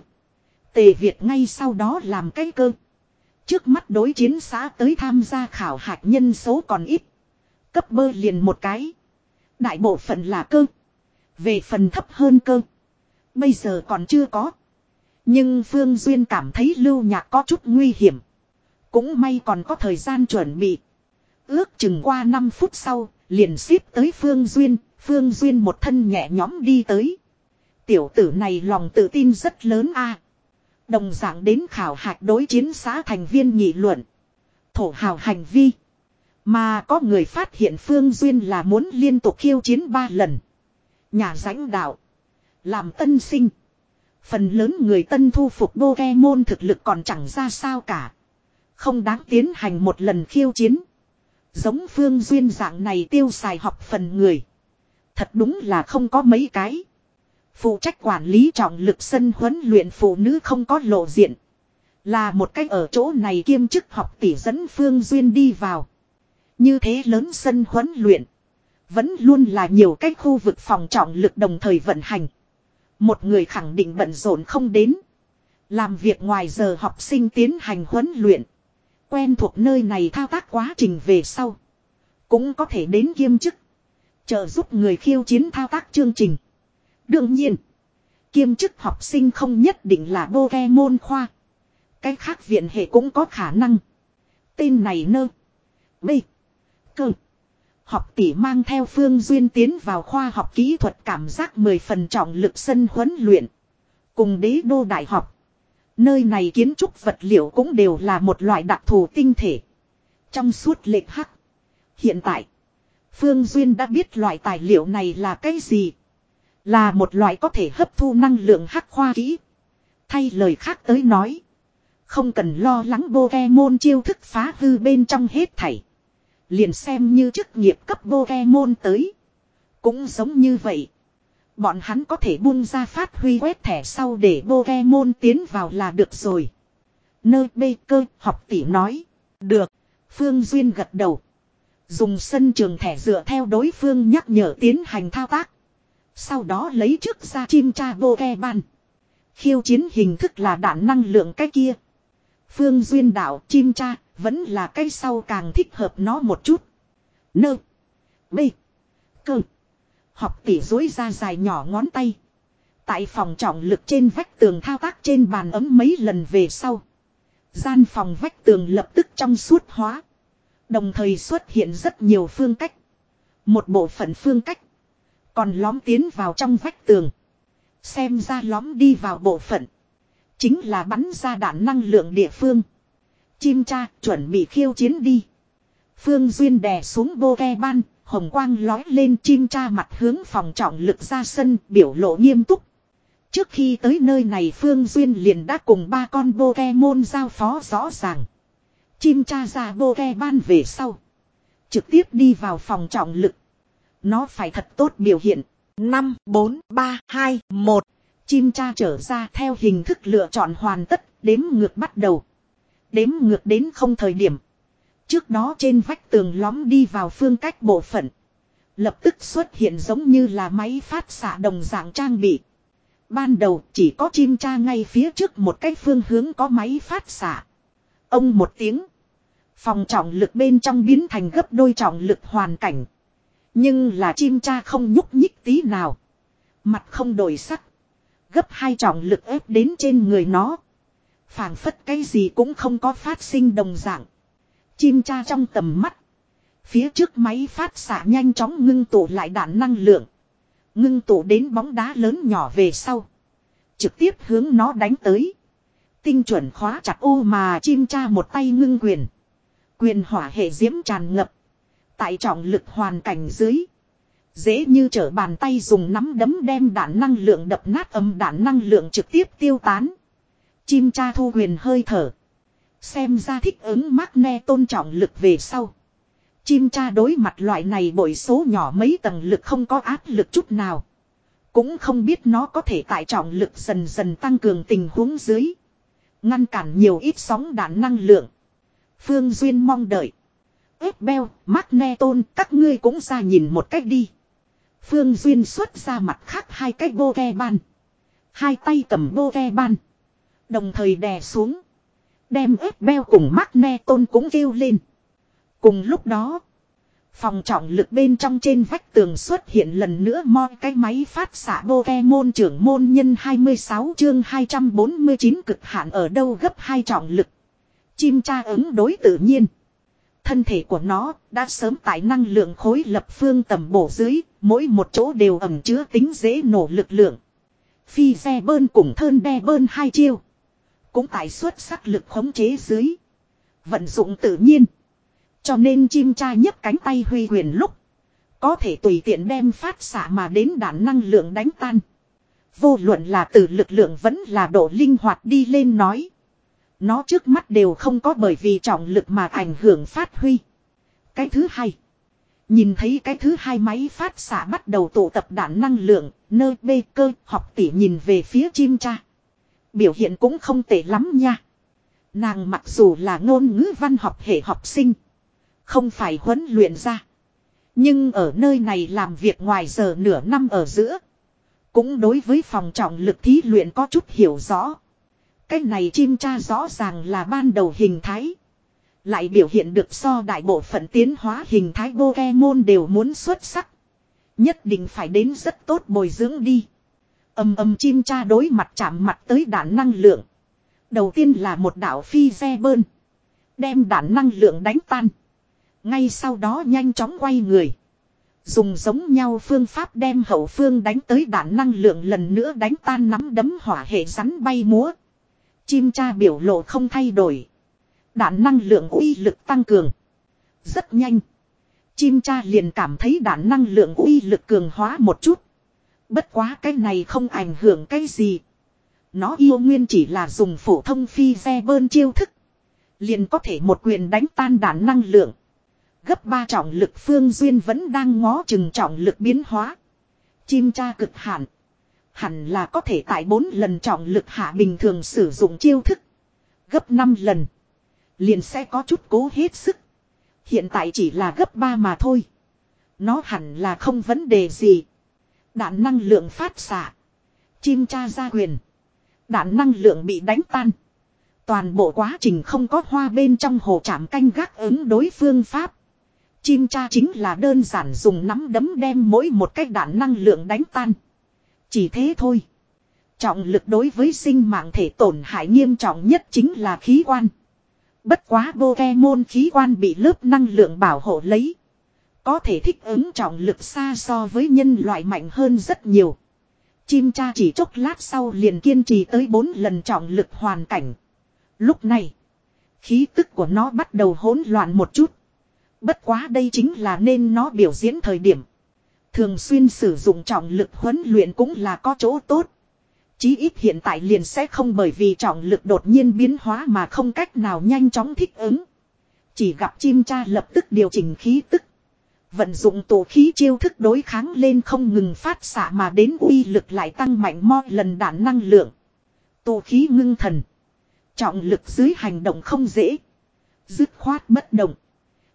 Tề Việt ngay sau đó làm cái cơ. Trước mắt đối chiến xã tới tham gia khảo hạch nhân số còn ít. Cấp bơ liền một cái. Đại bộ phận là cơ. Về phần thấp hơn cơ, bây giờ còn chưa có. Nhưng Phương Duyên cảm thấy Lưu Nhạc có chút nguy hiểm. Cũng may còn có thời gian chuẩn bị. Ước chừng qua năm phút sau, liền xếp tới Phương Duyên. Phương Duyên một thân nhẹ nhõm đi tới. Tiểu tử này lòng tự tin rất lớn a. Đồng dạng đến khảo hạch đối chiến xã thành viên nghị luận. Thổ hào hành vi. Mà có người phát hiện Phương Duyên là muốn liên tục khiêu chiến ba lần. Nhà lãnh đạo. Làm tân sinh. Phần lớn người tân thu phục Pokemon thực lực còn chẳng ra sao cả. Không đáng tiến hành một lần khiêu chiến. Giống Phương Duyên dạng này tiêu xài học phần người. Thật đúng là không có mấy cái. Phụ trách quản lý trọng lực sân huấn luyện phụ nữ không có lộ diện. Là một cách ở chỗ này kiêm chức học tỷ dẫn Phương Duyên đi vào. Như thế lớn sân huấn luyện. Vẫn luôn là nhiều cách khu vực phòng trọng lực đồng thời vận hành. Một người khẳng định bận rộn không đến. Làm việc ngoài giờ học sinh tiến hành huấn luyện. Quen thuộc nơi này thao tác quá trình về sau. Cũng có thể đến kiêm chức. Trợ giúp người khiêu chiến thao tác chương trình. Đương nhiên. Kiêm chức học sinh không nhất định là Pokemon khoa. Cái khác viện hệ cũng có khả năng. Tên này nơ. B. Cơ. Học tỷ mang theo Phương Duyên tiến vào khoa học kỹ thuật cảm giác mười phần trọng lực sân huấn luyện. Cùng đế đô đại học. Nơi này kiến trúc vật liệu cũng đều là một loại đặc thù tinh thể. Trong suốt lệch hắc. Hiện tại, Phương Duyên đã biết loại tài liệu này là cái gì. Là một loại có thể hấp thu năng lượng hắc khoa kỹ. Thay lời khác tới nói, không cần lo lắng Pokemon chiêu thức phá hư bên trong hết thảy. Liền xem như chức nghiệp cấp Pokemon tới. Cũng giống như vậy. Bọn hắn có thể buông ra phát huy quét thẻ sau để Pokemon tiến vào là được rồi. Nơi bê cơ học tỷ nói. Được. Phương Duyên gật đầu. Dùng sân trường thẻ dựa theo đối phương nhắc nhở tiến hành thao tác. Sau đó lấy trước ra chim cha Pokemon. Khiêu chiến hình thức là đạn năng lượng cái kia. Phương Duyên đạo chim cha vẫn là cái sau càng thích hợp nó một chút. Nơ. Bê. Cơ. Học tỷ dối ra dài nhỏ ngón tay. Tại phòng trọng lực trên vách tường thao tác trên bàn ấm mấy lần về sau. Gian phòng vách tường lập tức trong suốt hóa. Đồng thời xuất hiện rất nhiều phương cách. Một bộ phận phương cách. Còn lõm tiến vào trong vách tường. Xem ra lõm đi vào bộ phận. Chính là bắn ra đạn năng lượng địa phương. Chim cha chuẩn bị khiêu chiến đi. Phương Duyên đè xuống Pokemon. Hồng quang lói lên, chim cha mặt hướng phòng trọng lực ra sân, biểu lộ nghiêm túc. Trước khi tới nơi này Phương Duyên liền đã cùng ba con Pokemon giao phó rõ ràng. Chim cha ra Pokemon về sau. Trực tiếp đi vào phòng trọng lực. Nó phải thật tốt biểu hiện. năm, bốn, ba, hai, một. Chim cha trở ra theo hình thức lựa chọn hoàn tất, đếm ngược bắt đầu. Đếm ngược đến không thời điểm. Trước đó trên vách tường lõm đi vào phương cách bộ phận. Lập tức xuất hiện giống như là máy phát xạ đồng dạng trang bị. Ban đầu chỉ có chim cha ngay phía trước một cái phương hướng có máy phát xạ. Ông một tiếng. Phòng trọng lực bên trong biến thành gấp đôi trọng lực hoàn cảnh. Nhưng là chim cha không nhúc nhích tí nào. Mặt không đổi sắc. Gấp hai trọng lực ép đến trên người nó. Phảng phất cái gì cũng không có phát sinh đồng dạng. Chim cha trong tầm mắt. Phía trước máy phát xạ nhanh chóng ngưng tụ lại đạn năng lượng. Ngưng tụ đến bóng đá lớn nhỏ về sau. Trực tiếp hướng nó đánh tới. Tinh chuẩn khóa chặt ô mà chim cha một tay ngưng quyền. Quyền hỏa hệ diễm tràn ngập. Tại trọng lực hoàn cảnh dưới. Dễ như trở bàn tay dùng nắm đấm đem đạn năng lượng đập nát, âm đạn năng lượng trực tiếp tiêu tán. Chim cha thu quyền hơi thở. Xem ra thích ứng Magne tôn trọng lực về sau. Chim cha đối mặt loại này bội số nhỏ mấy tầng lực không có áp lực chút nào. Cũng không biết nó có thể tại trọng lực dần dần tăng cường tình huống dưới. Ngăn cản nhiều ít sóng đạn năng lượng. Phương Duyên mong đợi. Ép beo, Magne tôn, các ngươi cũng ra nhìn một cách đi. Phương Duyên xuất ra mặt khác hai cái bô ke ban. Hai tay cầm bô ke ban. Đồng thời đè xuống. Đem ép beo cùng Magne tôn cũng kêu lên. Cùng lúc đó. Phòng trọng lực bên trong trên vách tường xuất hiện lần nữa mo cái máy phát xạ bô ke môn trưởng môn nhân hai mươi sáu chương hai trăm bốn mươi chín cực hạn ở đâu gấp hai trọng lực. Chim cha ứng đối tự nhiên. Thân thể của nó đã sớm tại năng lượng khối lập phương tầm bổ dưới, mỗi một chỗ đều ẩn chứa tính dễ nổ lực lượng. Phi xe bơn cùng thơn đe bơn hai chiêu. Cũng tại xuất sắc lực khống chế dưới. Vận dụng tự nhiên. Cho nên chim cha nhấc cánh tay huy quyền lúc. Có thể tùy tiện đem phát xạ mà đến đạn năng lượng đánh tan. Vô luận là từ lực lượng vẫn là độ linh hoạt đi lên nói. Nó trước mắt đều không có bởi vì trọng lực mà ảnh hưởng phát huy. Cái thứ hai. Nhìn thấy cái thứ hai máy phát xạ bắt đầu tụ tập đạn năng lượng. Nơi bê cơ học tỷ nhìn về phía chim cha. Biểu hiện cũng không tệ lắm nha. Nàng mặc dù là ngôn ngữ văn học hệ học sinh. Không phải huấn luyện ra. Nhưng ở nơi này làm việc ngoài giờ nửa năm ở giữa. Cũng đối với phòng trọng lực thí luyện có chút hiểu rõ. Cái này chim cha rõ ràng là ban đầu hình thái. Lại biểu hiện được so đại bộ phận tiến hóa hình thái Pokemon đều muốn xuất sắc. Nhất định phải đến rất tốt bồi dưỡng đi. Âm âm chim cha đối mặt chạm mặt tới đạn năng lượng. Đầu tiên là một đạo phi xe bơn. Đem đạn năng lượng đánh tan. Ngay sau đó nhanh chóng quay người. Dùng giống nhau phương pháp đem hậu phương đánh tới đạn năng lượng lần nữa đánh tan, nắm đấm hỏa hệ rắn bay múa. Chim cha biểu lộ không thay đổi. Đạn năng lượng uy lực tăng cường. Rất nhanh. Chim cha liền cảm thấy đạn năng lượng uy lực cường hóa một chút. Bất quá cái này không ảnh hưởng cái gì. Nó yêu nguyên chỉ là dùng phổ thông phi xe bơn chiêu thức. Liền có thể một quyền đánh tan đạn năng lượng. Gấp ba trọng lực Phương Duyên vẫn đang ngó chừng trọng lực biến hóa. Chim cha cực hạn. Hẳn là có thể tại bốn lần trọng lực hạ bình thường sử dụng chiêu thức. Gấp năm lần. Liền sẽ có chút cố hết sức. Hiện tại chỉ là gấp ba mà thôi. Nó hẳn là không vấn đề gì. Đạn năng lượng phát xạ. Chim cha ra quyền. Đạn năng lượng bị đánh tan. Toàn bộ quá trình không có hoa bên trong hồ trảm canh gác ứng đối phương pháp. Chim cha chính là đơn giản dùng nắm đấm đem mỗi một cái đạn năng lượng đánh tan. Chỉ thế thôi. Trọng lực đối với sinh mạng thể tổn hại nghiêm trọng nhất chính là khí quan. Bất quá Pokemon khí quan bị lớp năng lượng bảo hộ lấy. Có thể thích ứng trọng lực xa so với nhân loại mạnh hơn rất nhiều. Chim cha chỉ chốc lát sau liền kiên trì tới bốn lần trọng lực hoàn cảnh. Lúc này, khí tức của nó bắt đầu hỗn loạn một chút. Bất quá đây chính là nên nó biểu diễn thời điểm. Thường xuyên sử dụng trọng lực huấn luyện cũng là có chỗ tốt. Chí ít hiện tại liền sẽ không bởi vì trọng lực đột nhiên biến hóa mà không cách nào nhanh chóng thích ứng. Chỉ gặp chim cha lập tức điều chỉnh khí tức. Vận dụng tổ khí chiêu thức đối kháng lên không ngừng phát xạ mà đến uy lực lại tăng mạnh mo lần đạn năng lượng. Tổ khí ngưng thần. Trọng lực dưới hành động không dễ. Dứt khoát bất động.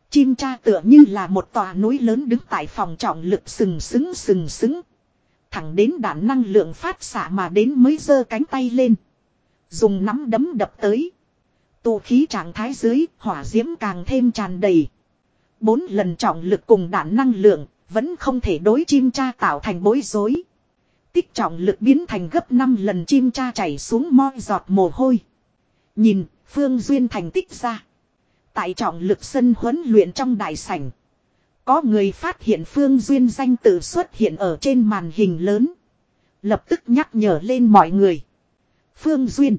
Chim cha tựa như là một tòa núi lớn đứng tại phòng trọng lực sừng sững sừng sững. Thẳng đến đạn năng lượng phát xạ mà đến mới giơ cánh tay lên. Dùng nắm đấm đập tới. Tụ khí trạng thái dưới, hỏa diễm càng thêm tràn đầy. Bốn lần trọng lực cùng đạn năng lượng, vẫn không thể đối chim cha tạo thành bối rối. Tích trọng lực biến thành gấp năm lần, chim cha chảy xuống mo giọt mồ hôi. Nhìn, Phương Duyên thành tích ra. Tại trọng lực sân huấn luyện trong đại sảnh. Có người phát hiện Phương Duyên danh tự xuất hiện ở trên màn hình lớn. Lập tức nhắc nhở lên mọi người. Phương Duyên.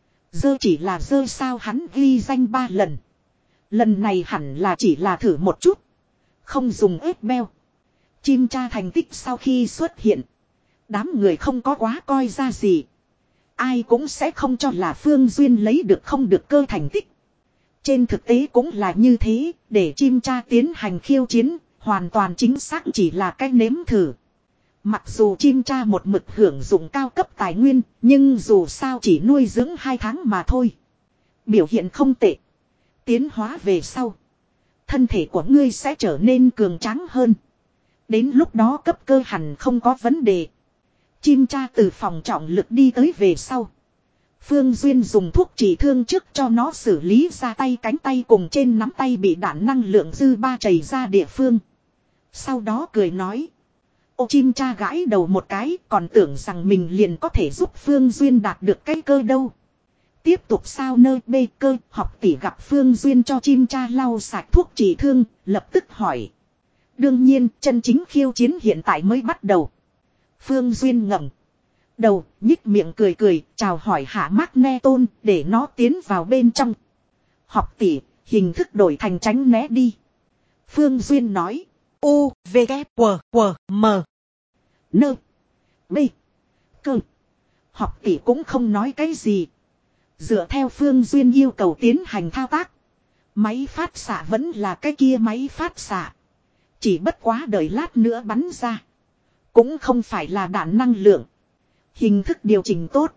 Dơ chỉ là dơ sao, hắn ghi danh ba lần. Lần này hẳn là chỉ là thử một chút. Không dùng ép beo. Chim cha thành tích sau khi xuất hiện. Đám người không có quá coi ra gì. Ai cũng sẽ không cho là Phương Duyên lấy được không được cơ thành tích. Trên thực tế cũng là như thế, để chim cha tiến hành khiêu chiến, hoàn toàn chính xác chỉ là cách nếm thử. Mặc dù chim cha một mực hưởng dụng cao cấp tài nguyên, nhưng dù sao chỉ nuôi dưỡng hai tháng mà thôi. Biểu hiện không tệ. Tiến hóa về sau. Thân thể của ngươi sẽ trở nên cường tráng hơn. Đến lúc đó cấp cơ hẳn không có vấn đề. Chim cha từ phòng trọng lực đi tới về sau. Phương Duyên dùng thuốc trị thương trước cho nó xử lý ra tay cánh tay cùng trên nắm tay bị đạn năng lượng dư ba chảy ra địa phương. Sau đó cười nói. Ô, chim cha gãi đầu một cái, còn tưởng rằng mình liền có thể giúp Phương Duyên đạt được cái cơ đâu. Tiếp tục sao nơ bê cơ, học tỷ gặp Phương Duyên cho chim cha lau sạch thuốc trị thương, lập tức hỏi. Đương nhiên, chân chính khiêu chiến hiện tại mới bắt đầu. Phương Duyên ngẩng đầu, nhích miệng cười cười, chào hỏi hạ Magneton, để nó tiến vào bên trong. Học tỷ, hình thức đổi thành tránh né đi. Phương Duyên nói. U, V, K, W, W, M. Nơ. B. Cơ. Học tỷ cũng không nói cái gì. Dựa theo Phương Duyên yêu cầu tiến hành thao tác. Máy phát xạ vẫn là cái kia máy phát xạ. Chỉ bất quá đợi lát nữa bắn ra. Cũng không phải là đạn năng lượng. Hình thức điều chỉnh tốt.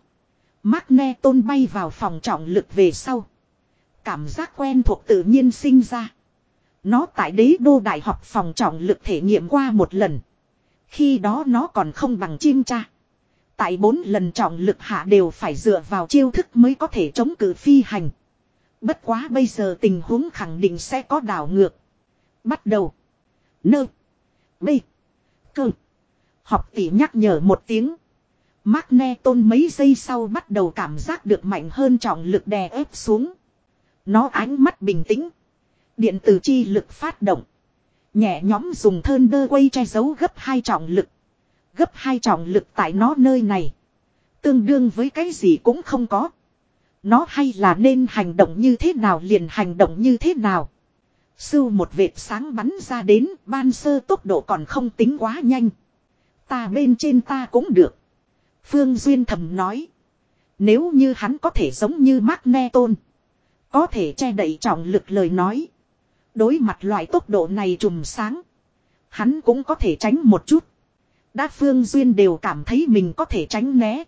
Magneton bay vào phòng trọng lực về sau. Cảm giác quen thuộc tự nhiên sinh ra. Nó tại đế đô đại học phòng trọng lực thể nghiệm qua một lần. Khi đó nó còn không bằng chim cha. Tại bốn lần trọng lực hạ đều phải dựa vào chiêu thức mới có thể chống cự phi hành. Bất quá bây giờ tình huống khẳng định sẽ có đảo ngược. Bắt đầu. Nơ. B. Cơ. Học tỷ nhắc nhở một tiếng. Magneton mấy giây sau bắt đầu cảm giác được mạnh hơn trọng lực đè ép xuống. Nó ánh mắt bình tĩnh. Điện tử chi lực phát động. Nhẹ nhóm dùng Thunderwave che giấu gấp hai trọng lực. Gấp hai trọng lực tại nó nơi này. Tương đương với cái gì cũng không có. Nó hay là nên hành động như thế nào liền hành động như thế nào. Sưu một vệt sáng bắn ra đến, ban sơ tốc độ còn không tính quá nhanh. Ta bên trên ta cũng được. Phương Duyên thầm nói. Nếu như hắn có thể giống như Magneton. Có thể che đậy trọng lực lời nói. Đối mặt loại tốc độ này trùm sáng. Hắn cũng có thể tránh một chút. Đã Phương Duyên đều cảm thấy mình có thể tránh né.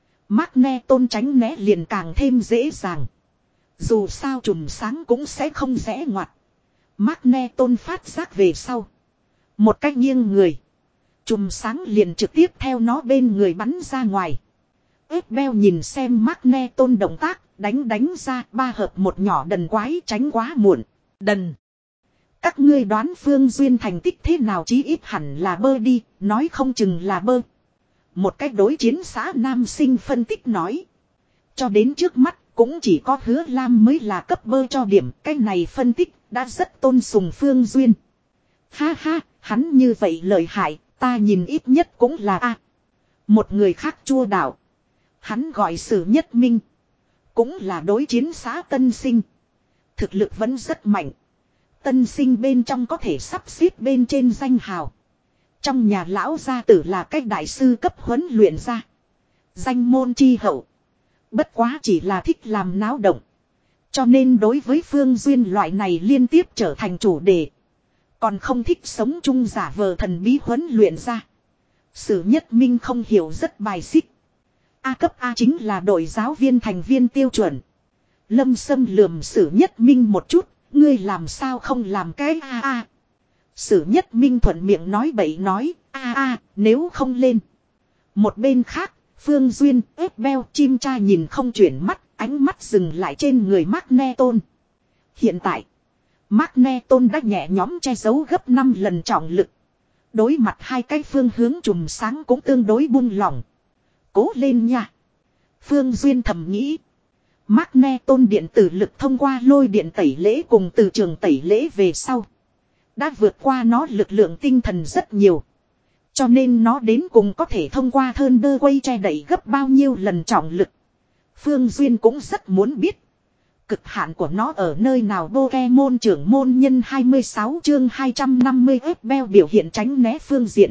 Magneton tránh né liền càng thêm dễ dàng. Dù sao trùm sáng cũng sẽ không rẽ ngoặt. Magneton phát giác về sau. Một cách nghiêng người. Chùm sáng liền trực tiếp theo nó bên người bắn ra ngoài. Epbel nhìn xem Magneton động tác, đánh đánh ra ba hợp một nhỏ đần quái tránh quá muộn. Đần. Các ngươi đoán Phương Duyên thành tích thế nào, chí ít hẳn là bơ đi, nói không chừng là bơ. Một cách đối chiến xã nam sinh phân tích nói. Cho đến trước mắt cũng chỉ có Hứa Lam mới là cấp bơ cho điểm. Cái này phân tích đã rất tôn sùng Phương Duyên. Ha ha, hắn như vậy lợi hại. Ta nhìn ít nhất cũng là A. Một người khác chua đảo. Hắn gọi Sử Nhất Minh. Cũng là đối chiến xã tân sinh. Thực lực vẫn rất mạnh. Tân sinh bên trong có thể sắp xếp bên trên danh hào. Trong nhà lão gia tử là cách đại sư cấp huấn luyện ra. Danh môn chi hậu. Bất quá chỉ là thích làm náo động. Cho nên đối với Phương Duyên loại này liên tiếp trở thành chủ đề. Còn không thích sống chung giả vờ thần bí huấn luyện ra. Sử Nhất Minh không hiểu rất bài xích. A cấp A chính là đội giáo viên thành viên tiêu chuẩn. Lâm Sâm lườm Sử Nhất Minh một chút, Ngươi làm sao không làm cái a a. Sử Nhất Minh thuận miệng nói bậy nói a a nếu không lên. Một bên khác, Phương Duyên ép beo chim cha nhìn không chuyển mắt, ánh mắt dừng lại trên người Magneton. Hiện tại, Magneton đã nhẹ nhõm che giấu gấp năm lần trọng lực. Đối mặt hai cái phương hướng chùm sáng cũng tương đối buông lỏng. Cố lên nha. Phương Duyên thầm nghĩ. Magneton điện tử lực thông qua lôi điện tẩy lễ cùng từ trường tẩy lễ về sau. Đã vượt qua nó lực lượng tinh thần rất nhiều. Cho nên nó đến cùng có thể thông qua Thunderwave che đẩy gấp bao nhiêu lần trọng lực. Phương Duyên cũng rất muốn biết. Cực hạn của nó ở nơi nào. Pokemon trưởng môn nhân hai mươi sáu chương hai trăm năm mươi ép beo biểu hiện tránh né phương diện.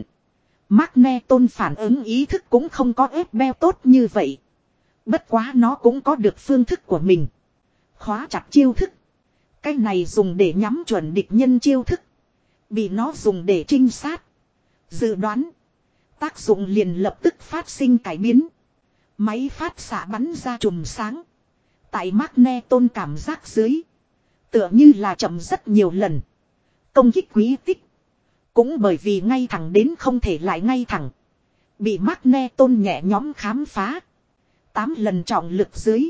Magneton phản ứng ý thức cũng không có ép beo tốt như vậy. Bất quá nó cũng có được phương thức của mình. Khóa chặt chiêu thức. Cái này dùng để nhắm chuẩn địch nhân chiêu thức. Bị nó dùng để trinh sát. Dự đoán. Tác dụng liền lập tức phát sinh cải biến. Máy phát xạ bắn ra chùm sáng. Tại Magneton cảm giác dưới. Tựa như là chậm rất nhiều lần. Công kích quý tích. Cũng bởi vì ngay thẳng đến không thể lại ngay thẳng. Bị Magneton nhẹ nhõm khám phá. Tám lần trọng lực dưới.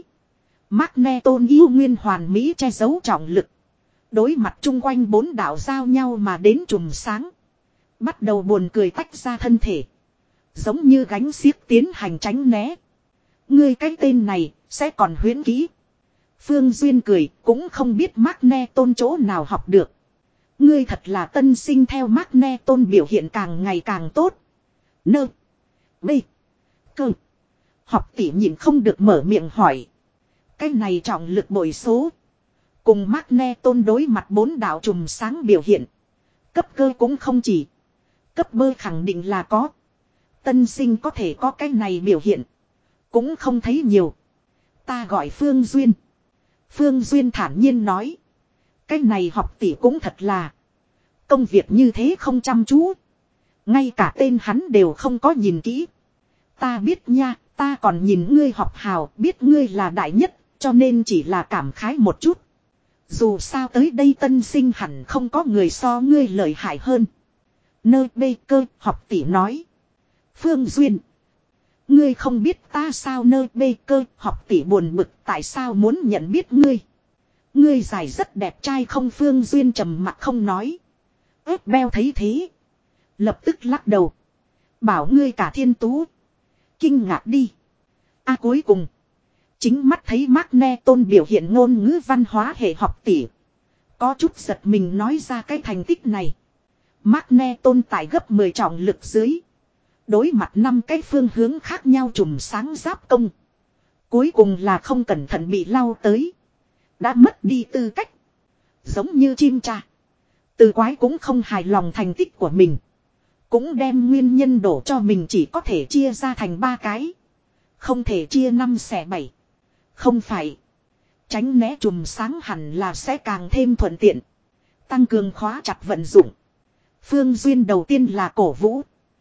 Magneton yêu nguyên hoàn mỹ che giấu trọng lực. Đối mặt chung quanh bốn đảo giao nhau mà đến chùm sáng. Bắt đầu buồn cười tách ra thân thể. Giống như gánh xiếc tiến hành tránh né. Ngươi cái tên này sẽ còn huyễn kỹ. Phương Duyên cười cũng không biết Magneton chỗ nào học được. Ngươi thật là tân sinh. Theo Magneton biểu hiện càng ngày càng tốt. Nơ. Bê. Cơ. Học tỷ nhìn không được mở miệng hỏi. Cái này trọng lực bội số. Cùng Magneton đối mặt bốn đạo trùm sáng biểu hiện. Cấp cơ cũng không chỉ. Cấp bơ khẳng định là có. Tân sinh có thể có cái này biểu hiện. Cũng không thấy nhiều. Ta gọi Phương Duyên. Phương Duyên thản nhiên nói. Cái này học tỷ cũng thật là. Công việc như thế không chăm chú. Ngay cả tên hắn đều không có nhìn kỹ. Ta biết nha. Ta còn nhìn ngươi học hào. Biết ngươi là đại nhất. Cho nên chỉ là cảm khái một chút. Dù sao tới đây tân sinh hẳn không có người so ngươi lợi hại hơn. Nơi bê cơ học tỷ nói. Phương Duyên. Ngươi không biết ta sao. Nơi bê cơ học tỷ buồn bực. Tại sao muốn nhận biết ngươi. Ngươi dài rất đẹp trai không. Phương Duyên trầm mặt không nói. Ép beo thấy thế. Lập tức lắc đầu. Bảo ngươi cả thiên tú. Kinh ngạc đi. A cuối cùng. Chính mắt thấy Magneton biểu hiện ngôn ngữ văn hóa hệ học tỷ. Có chút giật mình nói ra cái thành tích này. Magneton tại gấp mười trọng lực dưới. Đối mặt năm cái phương hướng khác nhau trùm sáng giáp công. Cuối cùng là không cẩn thận bị lao tới. Đã mất đi tư cách. Giống như chim cha. Từ quái cũng không hài lòng thành tích của mình. Cũng đem nguyên nhân đổ cho mình chỉ có thể chia ra thành ba cái. Không thể chia năm xẻ bảy. Không phải. Tránh né chùm sáng hẳn là sẽ càng thêm thuận tiện. Tăng cường khóa chặt vận dụng. Phương Duyên đầu tiên là cổ vũ.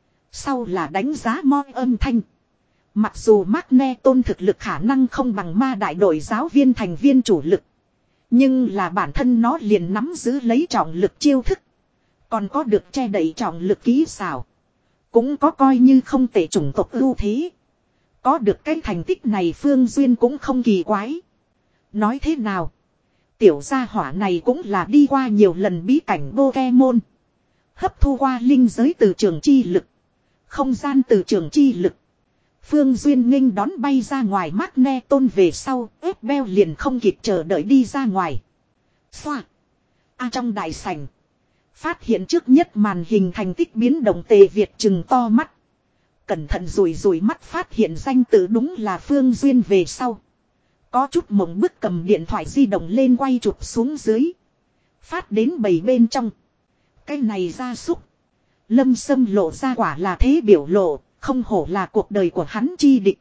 Sau là đánh giá moi âm thanh. Mặc dù Magneton thực lực khả năng không bằng ma đại đội giáo viên thành viên chủ lực. Nhưng là bản thân nó liền nắm giữ lấy trọng lực chiêu thức. Còn có được che đậy trọng lực kỹ xảo. Cũng có coi như không tệ chủng tộc ưu thế. Có được cái thành tích này Phương Duyên cũng không kỳ quái. Nói thế nào? Tiểu gia hỏa này cũng là đi qua nhiều lần bí cảnh Pokemon. Hấp thu qua linh giới từ trường chi lực. Không gian từ trường chi lực. Phương Duyên nghênh đón bay ra ngoài Magneton về sau. Ép beo liền không kịp chờ đợi đi ra ngoài. Xoa. A trong đại sảnh. Phát hiện trước nhất màn hình thành tích biến động Tề Việt trừng to mắt. Cẩn thận rủi rủi mắt phát hiện danh tự đúng là Phương Duyên về sau. Có chút mộng bức cầm điện thoại di động lên quay chụp xuống dưới. Phát đến bầy bên trong. Cái này ra súc. Lâm Sâm lộ ra quả là thế biểu lộ. Không hổ là cuộc đời của hắn chi địch.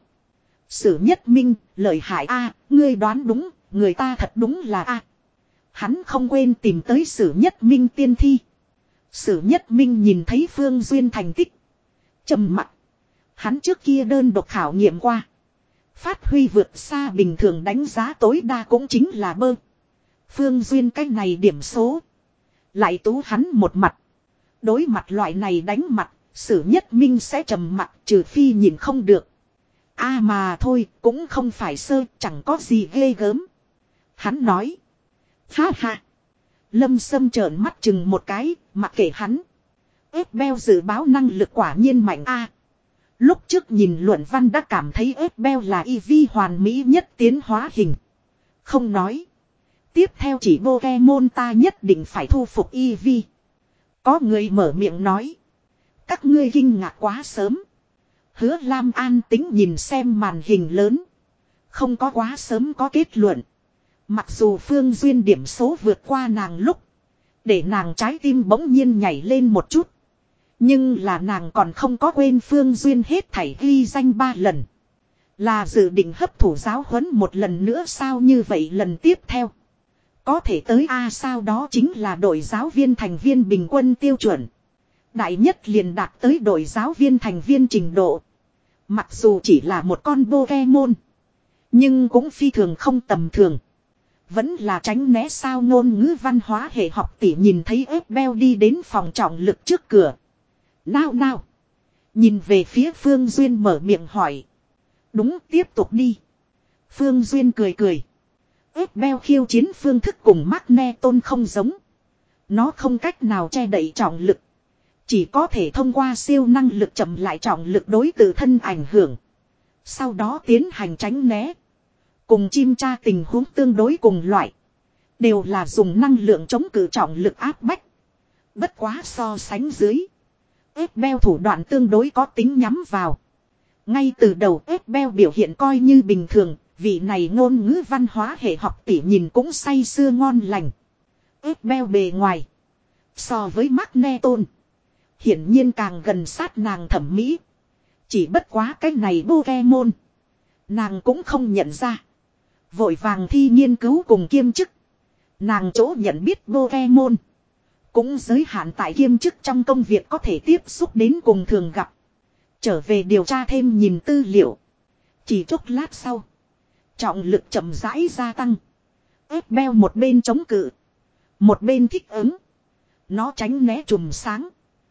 Sử Nhất Minh, lợi hại a, ngươi đoán đúng, người ta thật đúng là a. Hắn không quên tìm tới Sử Nhất Minh tiên thi. Sử Nhất Minh nhìn thấy Phương Duyên thành tích. Trầm mặc. Hắn trước kia đơn độc khảo nghiệm qua. Phát huy vượt xa bình thường đánh giá tối đa cũng chính là bơ. Phương Duyên cái này điểm số. Lại tú hắn một mặt. Đối mặt loại này đánh mặt, Sử Nhất Minh sẽ trầm mặt trừ phi nhìn không được. A à mà thôi, cũng không phải sơ, chẳng có gì ghê gớm. Hắn nói. Ha ha. Lâm Sâm trợn mắt chừng một cái, mặc kệ hắn. Ép Beo dự báo năng lực quả nhiên mạnh a. Lúc trước nhìn luận văn đã cảm thấy ép Beo là y vi hoàn mỹ nhất tiến hóa hình. Không nói. Tiếp theo chỉ Pokemon ta nhất định phải thu phục y vi. Có người mở miệng nói. Các ngươi kinh ngạc quá sớm. Hứa Lam an tính nhìn xem màn hình lớn. Không có quá sớm có kết luận. Mặc dù Phương Duyên điểm số vượt qua nàng lúc. Để nàng trái tim bỗng nhiên nhảy lên một chút. Nhưng là nàng còn không có quên Phương Duyên hết thảy ghi danh ba lần. Là dự định hấp thụ giáo huấn một lần nữa sao như vậy lần tiếp theo. Có thể tới A sao đó chính là đội giáo viên thành viên bình quân tiêu chuẩn. Đại nhất liền đạt tới đội giáo viên thành viên trình độ. Mặc dù chỉ là một con Pokemon. Nhưng cũng phi thường không tầm thường. Vẫn là tránh né sao ngôn ngữ văn hóa hệ học tỷ nhìn thấy ép Beo đi đến phòng trọng lực trước cửa. Nào nào. Nhìn về phía Phương Duyên mở miệng hỏi. Đúng tiếp tục đi. Phương Duyên cười cười. Ép Beo khiêu chiến phương thức cùng Magneton không giống. Nó không cách nào che đậy trọng lực. Chỉ có thể thông qua siêu năng lực chậm lại trọng lực đối tự thân ảnh hưởng. Sau đó tiến hành tránh né. Cùng chim cha tình huống tương đối cùng loại. Đều là dùng năng lượng chống cự trọng lực áp bách. Bất quá so sánh dưới. Ép Beo thủ đoạn tương đối có tính nhắm vào. Ngay từ đầu ép Beo biểu hiện coi như bình thường. Vị này ngôn ngữ văn hóa hệ học tỷ nhìn cũng say sưa ngon lành. Ép Beo bề ngoài. So với Magneton. Hiển nhiên càng gần sát nàng thẩm mỹ. Chỉ bất quá cái này Pokemon. Nàng cũng không nhận ra. Vội vàng thi nghiên cứu cùng kiêm chức. Nàng chỗ nhận biết Pokemon. Cũng giới hạn tại kiêm chức trong công việc có thể tiếp xúc đến cùng thường gặp. Trở về điều tra thêm nhìn tư liệu. Chỉ chốc lát sau. Trọng lực chậm rãi gia tăng. Ép Beo một bên chống cự. Một bên thích ứng. Nó tránh né chùm sáng.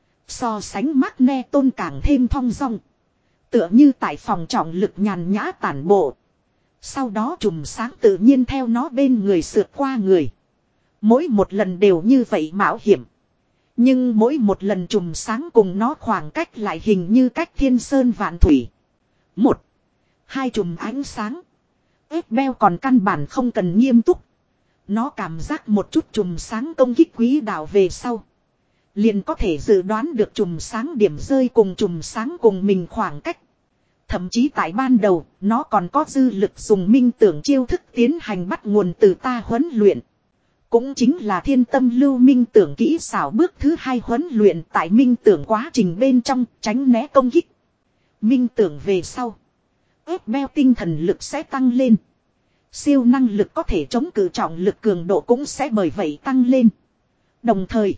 So sánh Magneton càng thêm thong dong. Tựa như tại phòng trọng lực nhàn nhã tản bộ. Sau đó chùm sáng tự nhiên theo nó bên người sượt qua người. Mỗi một lần đều như vậy mạo hiểm. Nhưng mỗi một lần chùm sáng cùng nó khoảng cách lại hình như cách thiên sơn vạn thủy. Một. Hai chùm ánh sáng. Ép Beo còn căn bản không cần nghiêm túc. Nó cảm giác một chút chùm sáng công kích quý đạo về sau. Liền có thể dự đoán được chùm sáng điểm rơi cùng chùm sáng cùng mình khoảng cách. Thậm chí tại ban đầu, nó còn có dư lực dùng minh tưởng chiêu thức tiến hành bắt nguồn từ ta huấn luyện. Cũng chính là thiên tâm lưu minh tưởng kỹ xảo bước thứ hai huấn luyện tại minh tưởng quá trình bên trong tránh né công kích. Minh tưởng về sau. Ép Beo tinh thần lực sẽ tăng lên. Siêu năng lực có thể chống cự trọng lực cường độ cũng sẽ bởi vậy tăng lên. Đồng thời,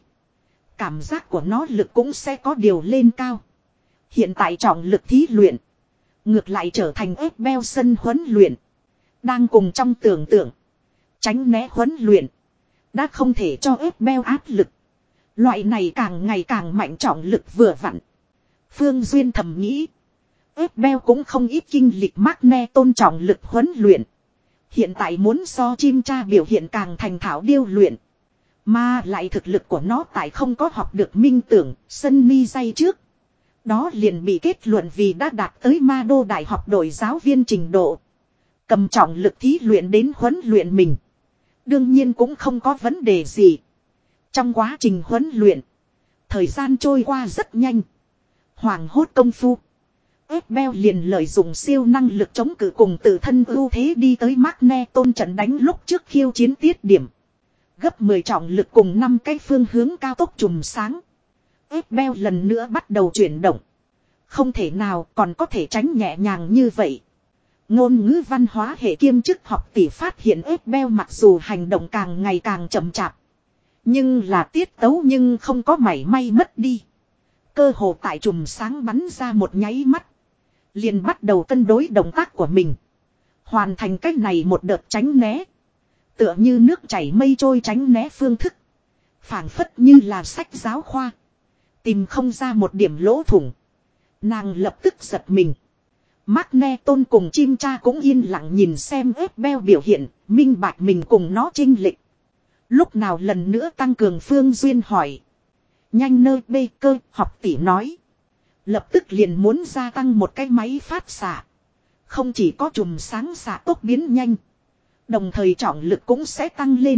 cảm giác của nó lực cũng sẽ có điều lên cao. Hiện tại trọng lực thí luyện. Ngược lại trở thành ép Beo sân huấn luyện. Đang cùng trong tưởng tượng. Tránh né huấn luyện. Đã không thể cho ép Beo áp lực. Loại này càng ngày càng mạnh trọng lực vừa vặn. Phương Duyên thầm nghĩ. Ép Beo cũng không ít kinh lịch Magneton trọng lực huấn luyện. Hiện tại muốn so chim cha biểu hiện càng thành thạo điêu luyện. Mà lại thực lực của nó tại không có học được minh tưởng, sân mi dây trước. Đó liền bị kết luận vì đã đạt tới ma đô đại học đội giáo viên trình độ. Cầm trọng lực thí luyện đến huấn luyện mình. Đương nhiên cũng không có vấn đề gì. Trong quá trình huấn luyện, thời gian trôi qua rất nhanh. Hoàng hốt công phu. Ép Beo liền lợi dụng siêu năng lực chống cự cùng tự thân ưu thế đi tới Magneton trận đánh lúc trước khiêu chiến tiết điểm. Gấp mười trọng lực cùng năm cái phương hướng cao tốc chùm sáng. Ép Beo lần nữa bắt đầu chuyển động. Không thể nào còn có thể tránh nhẹ nhàng như vậy. Ngôn ngữ văn hóa hệ kiêm chức học tỷ phát hiện ép Beo mặc dù hành động càng ngày càng chậm chạp. Nhưng là tiết tấu nhưng không có mảy may mất đi. Cơ hồ tại chùm sáng bắn ra một nháy mắt. Liền bắt đầu cân đối động tác của mình. Hoàn thành cách này một đợt tránh né. Tựa như nước chảy mây trôi tránh né phương thức. Phảng phất như là sách giáo khoa. Tìm không ra một điểm lỗ thủng. Nàng lập tức giật mình. Magneton cùng chim cha cũng yên lặng nhìn xem Abel biểu hiện, minh bạch mình cùng nó chênh lệch. Lúc nào lần nữa tăng cường Phương Duyên hỏi. Nhanh nơi bê cơ, học tỷ nói. Lập tức liền muốn gia tăng một cái máy phát xạ. Không chỉ có chùm sáng xạ tốc biến nhanh. Đồng thời trọng lực cũng sẽ tăng lên.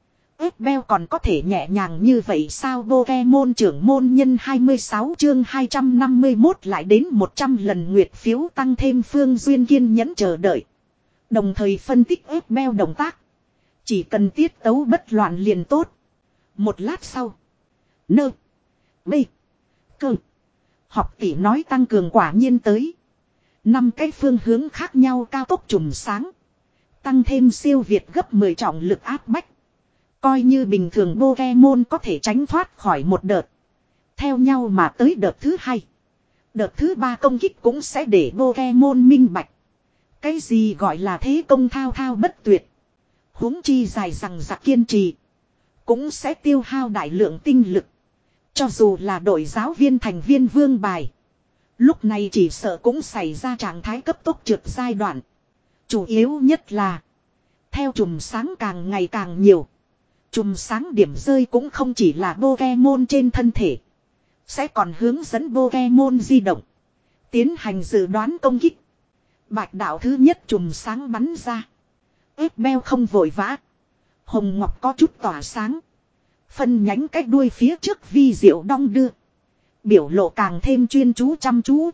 Abel còn có thể nhẹ nhàng như vậy sao? Pokemon trưởng môn nhân hai mươi sáu chương hai trăm năm mươi mốt lại đến một trăm lần nguyệt phiếu tăng thêm Phương Duyên kiên nhẫn chờ đợi. Đồng thời phân tích Abel động tác. Chỉ cần tiết tấu bất loạn liền tốt. Một lát sau. Nơ. Bê. Cơ. Học tỷ nói tăng cường quả nhiên tới. Năm cái phương hướng khác nhau cao tốc chùm sáng. Tăng thêm siêu việt gấp mười trọng lực áp bách. Coi như bình thường Pokemon có thể tránh thoát khỏi một đợt. Theo nhau mà tới đợt thứ hai. Đợt thứ ba công kích cũng sẽ để Pokemon minh bạch. Cái gì gọi là thế công thao thao bất tuyệt. Huống chi dài rằng giặc kiên trì. Cũng sẽ tiêu hao đại lượng tinh lực. Cho dù là đội giáo viên thành viên vương bài. Lúc này chỉ sợ cũng xảy ra trạng thái cấp tốc trượt giai đoạn. Chủ yếu nhất là. Theo chùm sáng càng ngày càng nhiều. Chùm sáng điểm rơi cũng không chỉ là Pokemon trên thân thể. Sẽ còn hướng dẫn Pokemon di động. Tiến hành dự đoán công kích. Bạch đạo thứ nhất chùm sáng bắn ra. Abel không vội vã. Hồng Ngọc có chút tỏa sáng. Phân nhánh cách đuôi phía trước vi diệu đong đưa. Biểu lộ càng thêm chuyên chú chăm chú.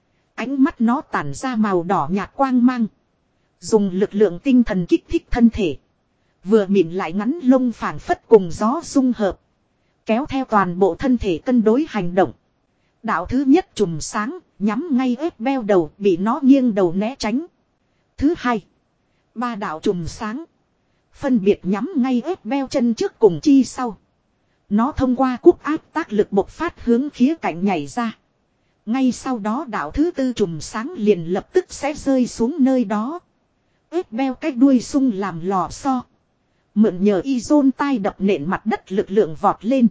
Ánh mắt nó tản ra màu đỏ nhạt quang mang. Dùng lực lượng tinh thần kích thích thân thể. Vừa mịn lại ngắn lông phảng phất cùng gió dung hợp. Kéo theo toàn bộ thân thể cân đối hành động. Đạo thứ nhất chùm sáng, nhắm ngay Abel đầu, bị nó nghiêng đầu né tránh. Thứ hai. Ba đạo chùm sáng. Phân biệt nhắm ngay Abel chân trước cùng chi sau. Nó thông qua cúc áp tác lực bộc phát hướng khía cạnh nhảy ra. Ngay sau đó đạo thứ tư chùm sáng liền lập tức sẽ rơi xuống nơi đó. Abel cái đuôi sung làm lò xo. Mượn nhờ Izon tai đập nện mặt đất lực lượng vọt lên.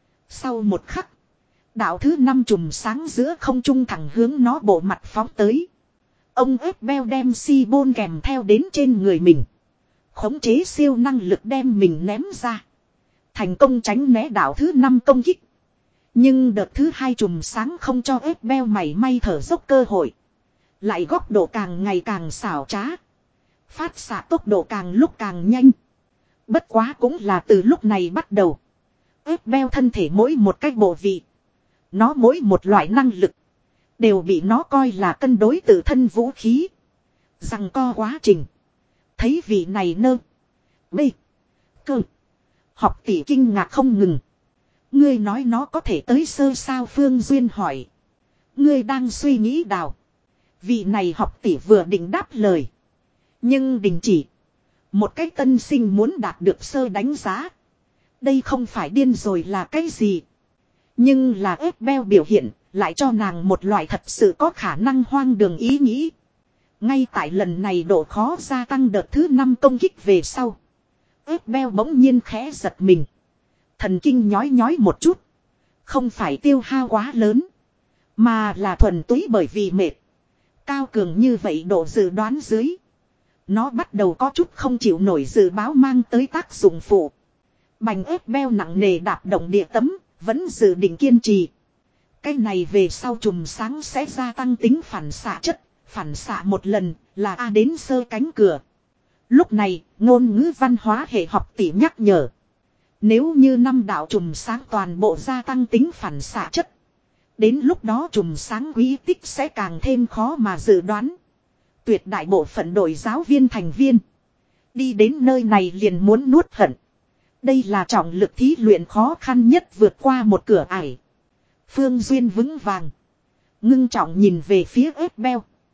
Sau một khắc. Đạo thứ năm chùm sáng giữa không trung thẳng hướng nó bộ mặt phóng tới. Ông Abel đem Si-bôn kèm theo đến trên người mình. Khống chế siêu năng lực đem mình ném ra. Thành công tránh né đạo thứ năm công kích. Nhưng đợt thứ hai chùm sáng không cho Abel mảy may thở dốc cơ hội. Lại góc độ càng ngày càng xảo trá. Phát xạ tốc độ càng lúc càng nhanh. Bất quá cũng là từ lúc này bắt đầu. Abel thân thể mỗi một cách bộ vị. Nó mỗi một loại năng lực. Đều bị nó coi là cân đối tự thân vũ khí. Rằng co quá trình. Thấy vị này nơ. Bê. Cơ. Học tỷ kinh ngạc không ngừng. Ngươi nói nó có thể tới sơ sao? Phương Duyên hỏi. Ngươi đang suy nghĩ đào. Vị này học tỷ vừa định đáp lời. Nhưng đình chỉ. Một cái tân sinh muốn đạt được sơ đánh giá. Đây không phải điên rồi là cái gì. Nhưng là Abel biểu hiện. Lại cho nàng một loại thật sự có khả năng hoang đường ý nghĩ. Ngay tại lần này độ khó gia tăng đợt thứ năm công kích về sau. Abel bỗng nhiên khẽ giật mình. Thần kinh nhói nhói một chút. Không phải tiêu hao quá lớn. Mà là thuần túy bởi vì mệt. Cao cường như vậy độ dự đoán dưới. Nó bắt đầu có chút không chịu nổi dự báo mang tới tác dụng phụ. Bành Abel nặng nề đạp động địa tấm. Vẫn dự định kiên trì. Cái này về sau chùm sáng sẽ gia tăng tính phản xạ chất. Phản xạ một lần là A đến sơ cánh cửa. Lúc này ngôn ngữ văn hóa hệ học tỷ nhắc nhở. Nếu như năm đạo chùm sáng toàn bộ gia tăng tính phản xạ chất. Đến lúc đó chùm sáng quý tích sẽ càng thêm khó mà dự đoán. Tuyệt đại bộ phận đội giáo viên thành viên. Đi đến nơi này liền muốn nuốt hận. Đây là trọng lực thí luyện khó khăn nhất vượt qua một cửa ải. Phương Duyên vững vàng. Ngưng trọng nhìn về phía Abel.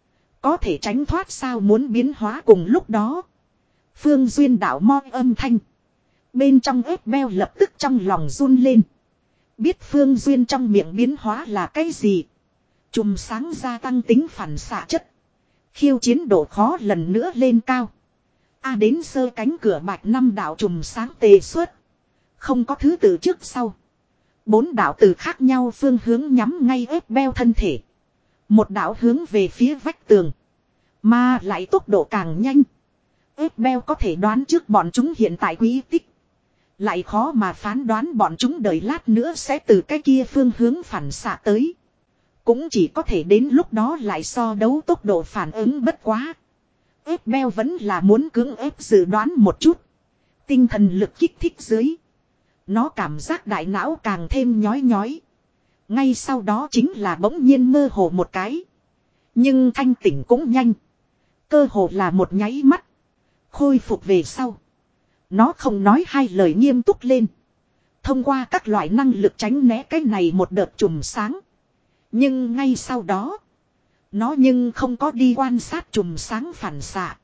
Có thể tránh thoát sao muốn biến hóa cùng lúc đó. Phương Duyên đạo mo âm thanh. Bên trong Abel lập tức trong lòng run lên. Biết Phương Duyên trong miệng biến hóa là cái gì. Chùm sáng gia tăng tính phản xạ chất. Khiêu chiến độ khó lần nữa lên cao. A đến sơ cánh cửa bạch năm đạo trùm sáng tề xuất. Không có thứ tự trước sau. Bốn đạo từ khác nhau phương hướng nhắm ngay ép beo thân thể. Một đạo hướng về phía vách tường. Mà lại tốc độ càng nhanh. ép beo có thể đoán trước bọn chúng hiện tại quỹ tích. Lại khó mà phán đoán bọn chúng đợi lát nữa sẽ từ cái kia phương hướng phản xạ tới. Cũng chỉ có thể đến lúc đó lại so đấu tốc độ phản ứng bất quá. ép beo vẫn là muốn cưỡng ép dự đoán một chút. Tinh thần lực kích thích dưới. Nó cảm giác đại não càng thêm nhói nhói. Ngay sau đó chính là bỗng nhiên mơ hồ một cái. Nhưng thanh tỉnh cũng nhanh. Cơ hồ là một nháy mắt. Khôi phục về sau. Nó không nói hai lời nghiêm túc lên. Thông qua các loại năng lực tránh né cái này một đợt chùm sáng. Nhưng ngay sau đó. Nó nhưng không có đi quan sát chùm sáng phản xạ.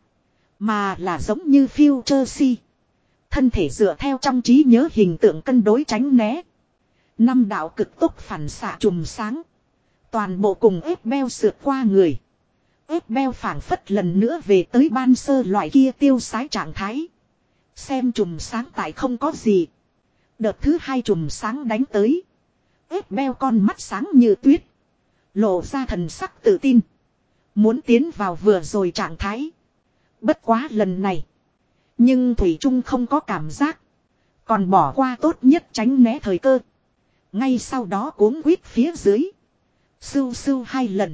Mà là giống như Future thân thể dựa theo trong trí nhớ hình tượng cân đối tránh né. Năm đạo cực tốc phản xạ chùm sáng. Toàn bộ cùng ép beo sượt qua người. ép beo phảng phất lần nữa về tới ban sơ loại kia tiêu sái trạng thái. Xem chùm sáng tại không có gì. Đợt thứ hai chùm sáng đánh tới. ép beo con mắt sáng như tuyết. Lộ ra thần sắc tự tin. Muốn tiến vào vừa rồi trạng thái. Bất quá lần này. Nhưng Thủy Trung không có cảm giác. Còn bỏ qua tốt nhất tránh né thời cơ. Ngay sau đó cuống quýt phía dưới. Sưu sưu hai lần.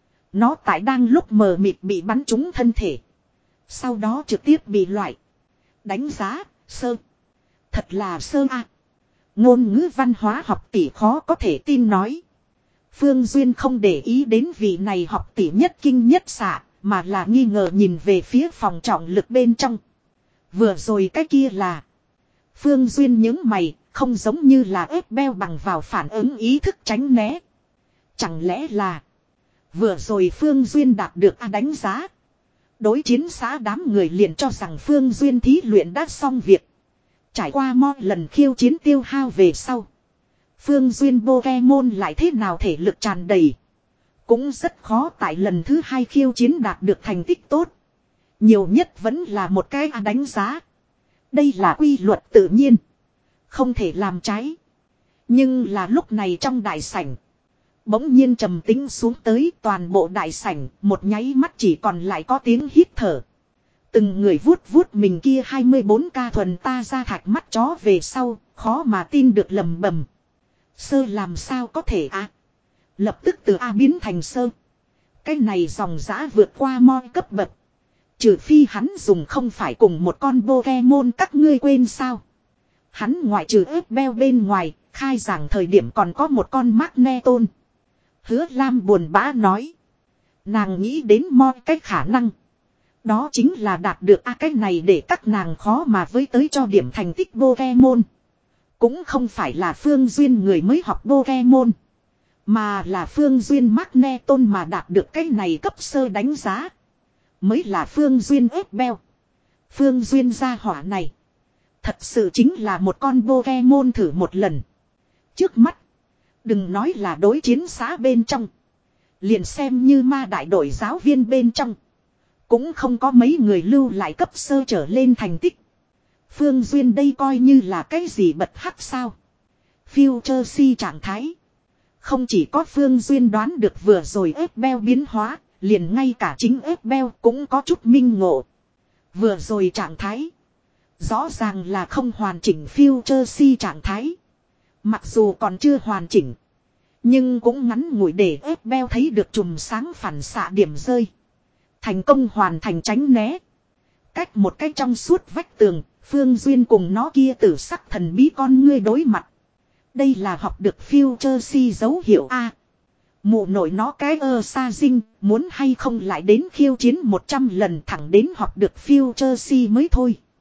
Nó tại đang lúc mờ mịt bị bắn trúng thân thể. Sau đó trực tiếp bị loại. Đánh giá, sơ. Thật là sơ a. Ngôn ngữ văn hóa học tỷ khó có thể tin nói. Phương Duyên không để ý đến vị này học tỷ nhất kinh nhất xạ. Mà là nghi ngờ nhìn về phía phòng trọng lực bên trong. Vừa rồi cái kia là. Phương Duyên những mày. Không giống như là ép beo bằng vào phản ứng ý thức tránh né. Chẳng lẽ là. Vừa rồi Phương Duyên đạt được A đánh giá. Đối chiến xã đám người liền cho rằng Phương Duyên thí luyện đã xong việc. Trải qua mo lần khiêu chiến tiêu hao về sau. Phương Duyên Pokemon lại thế nào thể lực tràn đầy. Cũng rất khó tại lần thứ hai khiêu chiến đạt được thành tích tốt. Nhiều nhất vẫn là một cái A đánh giá. Đây là quy luật tự nhiên. Không thể làm trái. Nhưng là lúc này trong đại sảnh. Bỗng nhiên trầm tĩnh xuống tới toàn bộ đại sảnh. Một nháy mắt chỉ còn lại có tiếng hít thở. Từng người vuốt vuốt mình kia hai mươi bốn ca thuần ta ra thạch mắt chó về sau. Khó mà tin được lầm bầm. Sơ làm sao có thể à. Lập tức từ A biến thành sơ. Cái này dòng giã vượt qua moi cấp bậc. Trừ phi hắn dùng không phải cùng một con Pokemon các ngươi quên sao. Hắn ngoại trừ ép beo bên ngoài, khai giảng thời điểm còn có một con Magneton. Hứa Lam buồn bã nói. Nàng nghĩ đến moi cái khả năng. Đó chính là đạt được A cái này để các nàng khó mà với tới cho điểm thành tích Pokemon. Cũng không phải là Phương Duyên người mới học Pokemon. Mà là Phương Duyên Magneton mà đạt được cái này cấp sơ đánh giá. Mới là Phương Duyên ép beo. Phương Duyên gia hỏa này. Thật sự chính là một con Pokemon thử một lần. Trước mắt. Đừng nói là đối chiến xã bên trong. Liền xem như ma đại đội giáo viên bên trong. Cũng không có mấy người lưu lại cấp sơ trở lên thành tích. Phương Duyên đây coi như là cái gì bật hắc sao. Future si trạng thái. Không chỉ có Phương Duyên đoán được vừa rồi ép beo biến hóa. Liền ngay cả chính ép beo cũng có chút minh ngộ. Vừa rồi trạng thái. Rõ ràng là không hoàn chỉnh Future si trạng thái. Mặc dù còn chưa hoàn chỉnh. Nhưng cũng ngắn ngủi để ép beo thấy được chùm sáng phản xạ điểm rơi. Thành công hoàn thành tránh né. Cách một cái trong suốt vách tường. Phương Duyên cùng nó kia tử sắc thần bí con ngươi đối mặt. Đây là học được Future si dấu hiệu A. Mụ nội nó cái ơ sa dinh. Muốn hay không lại đến khiêu chiến một trăm lần thẳng đến học được Future si mới thôi.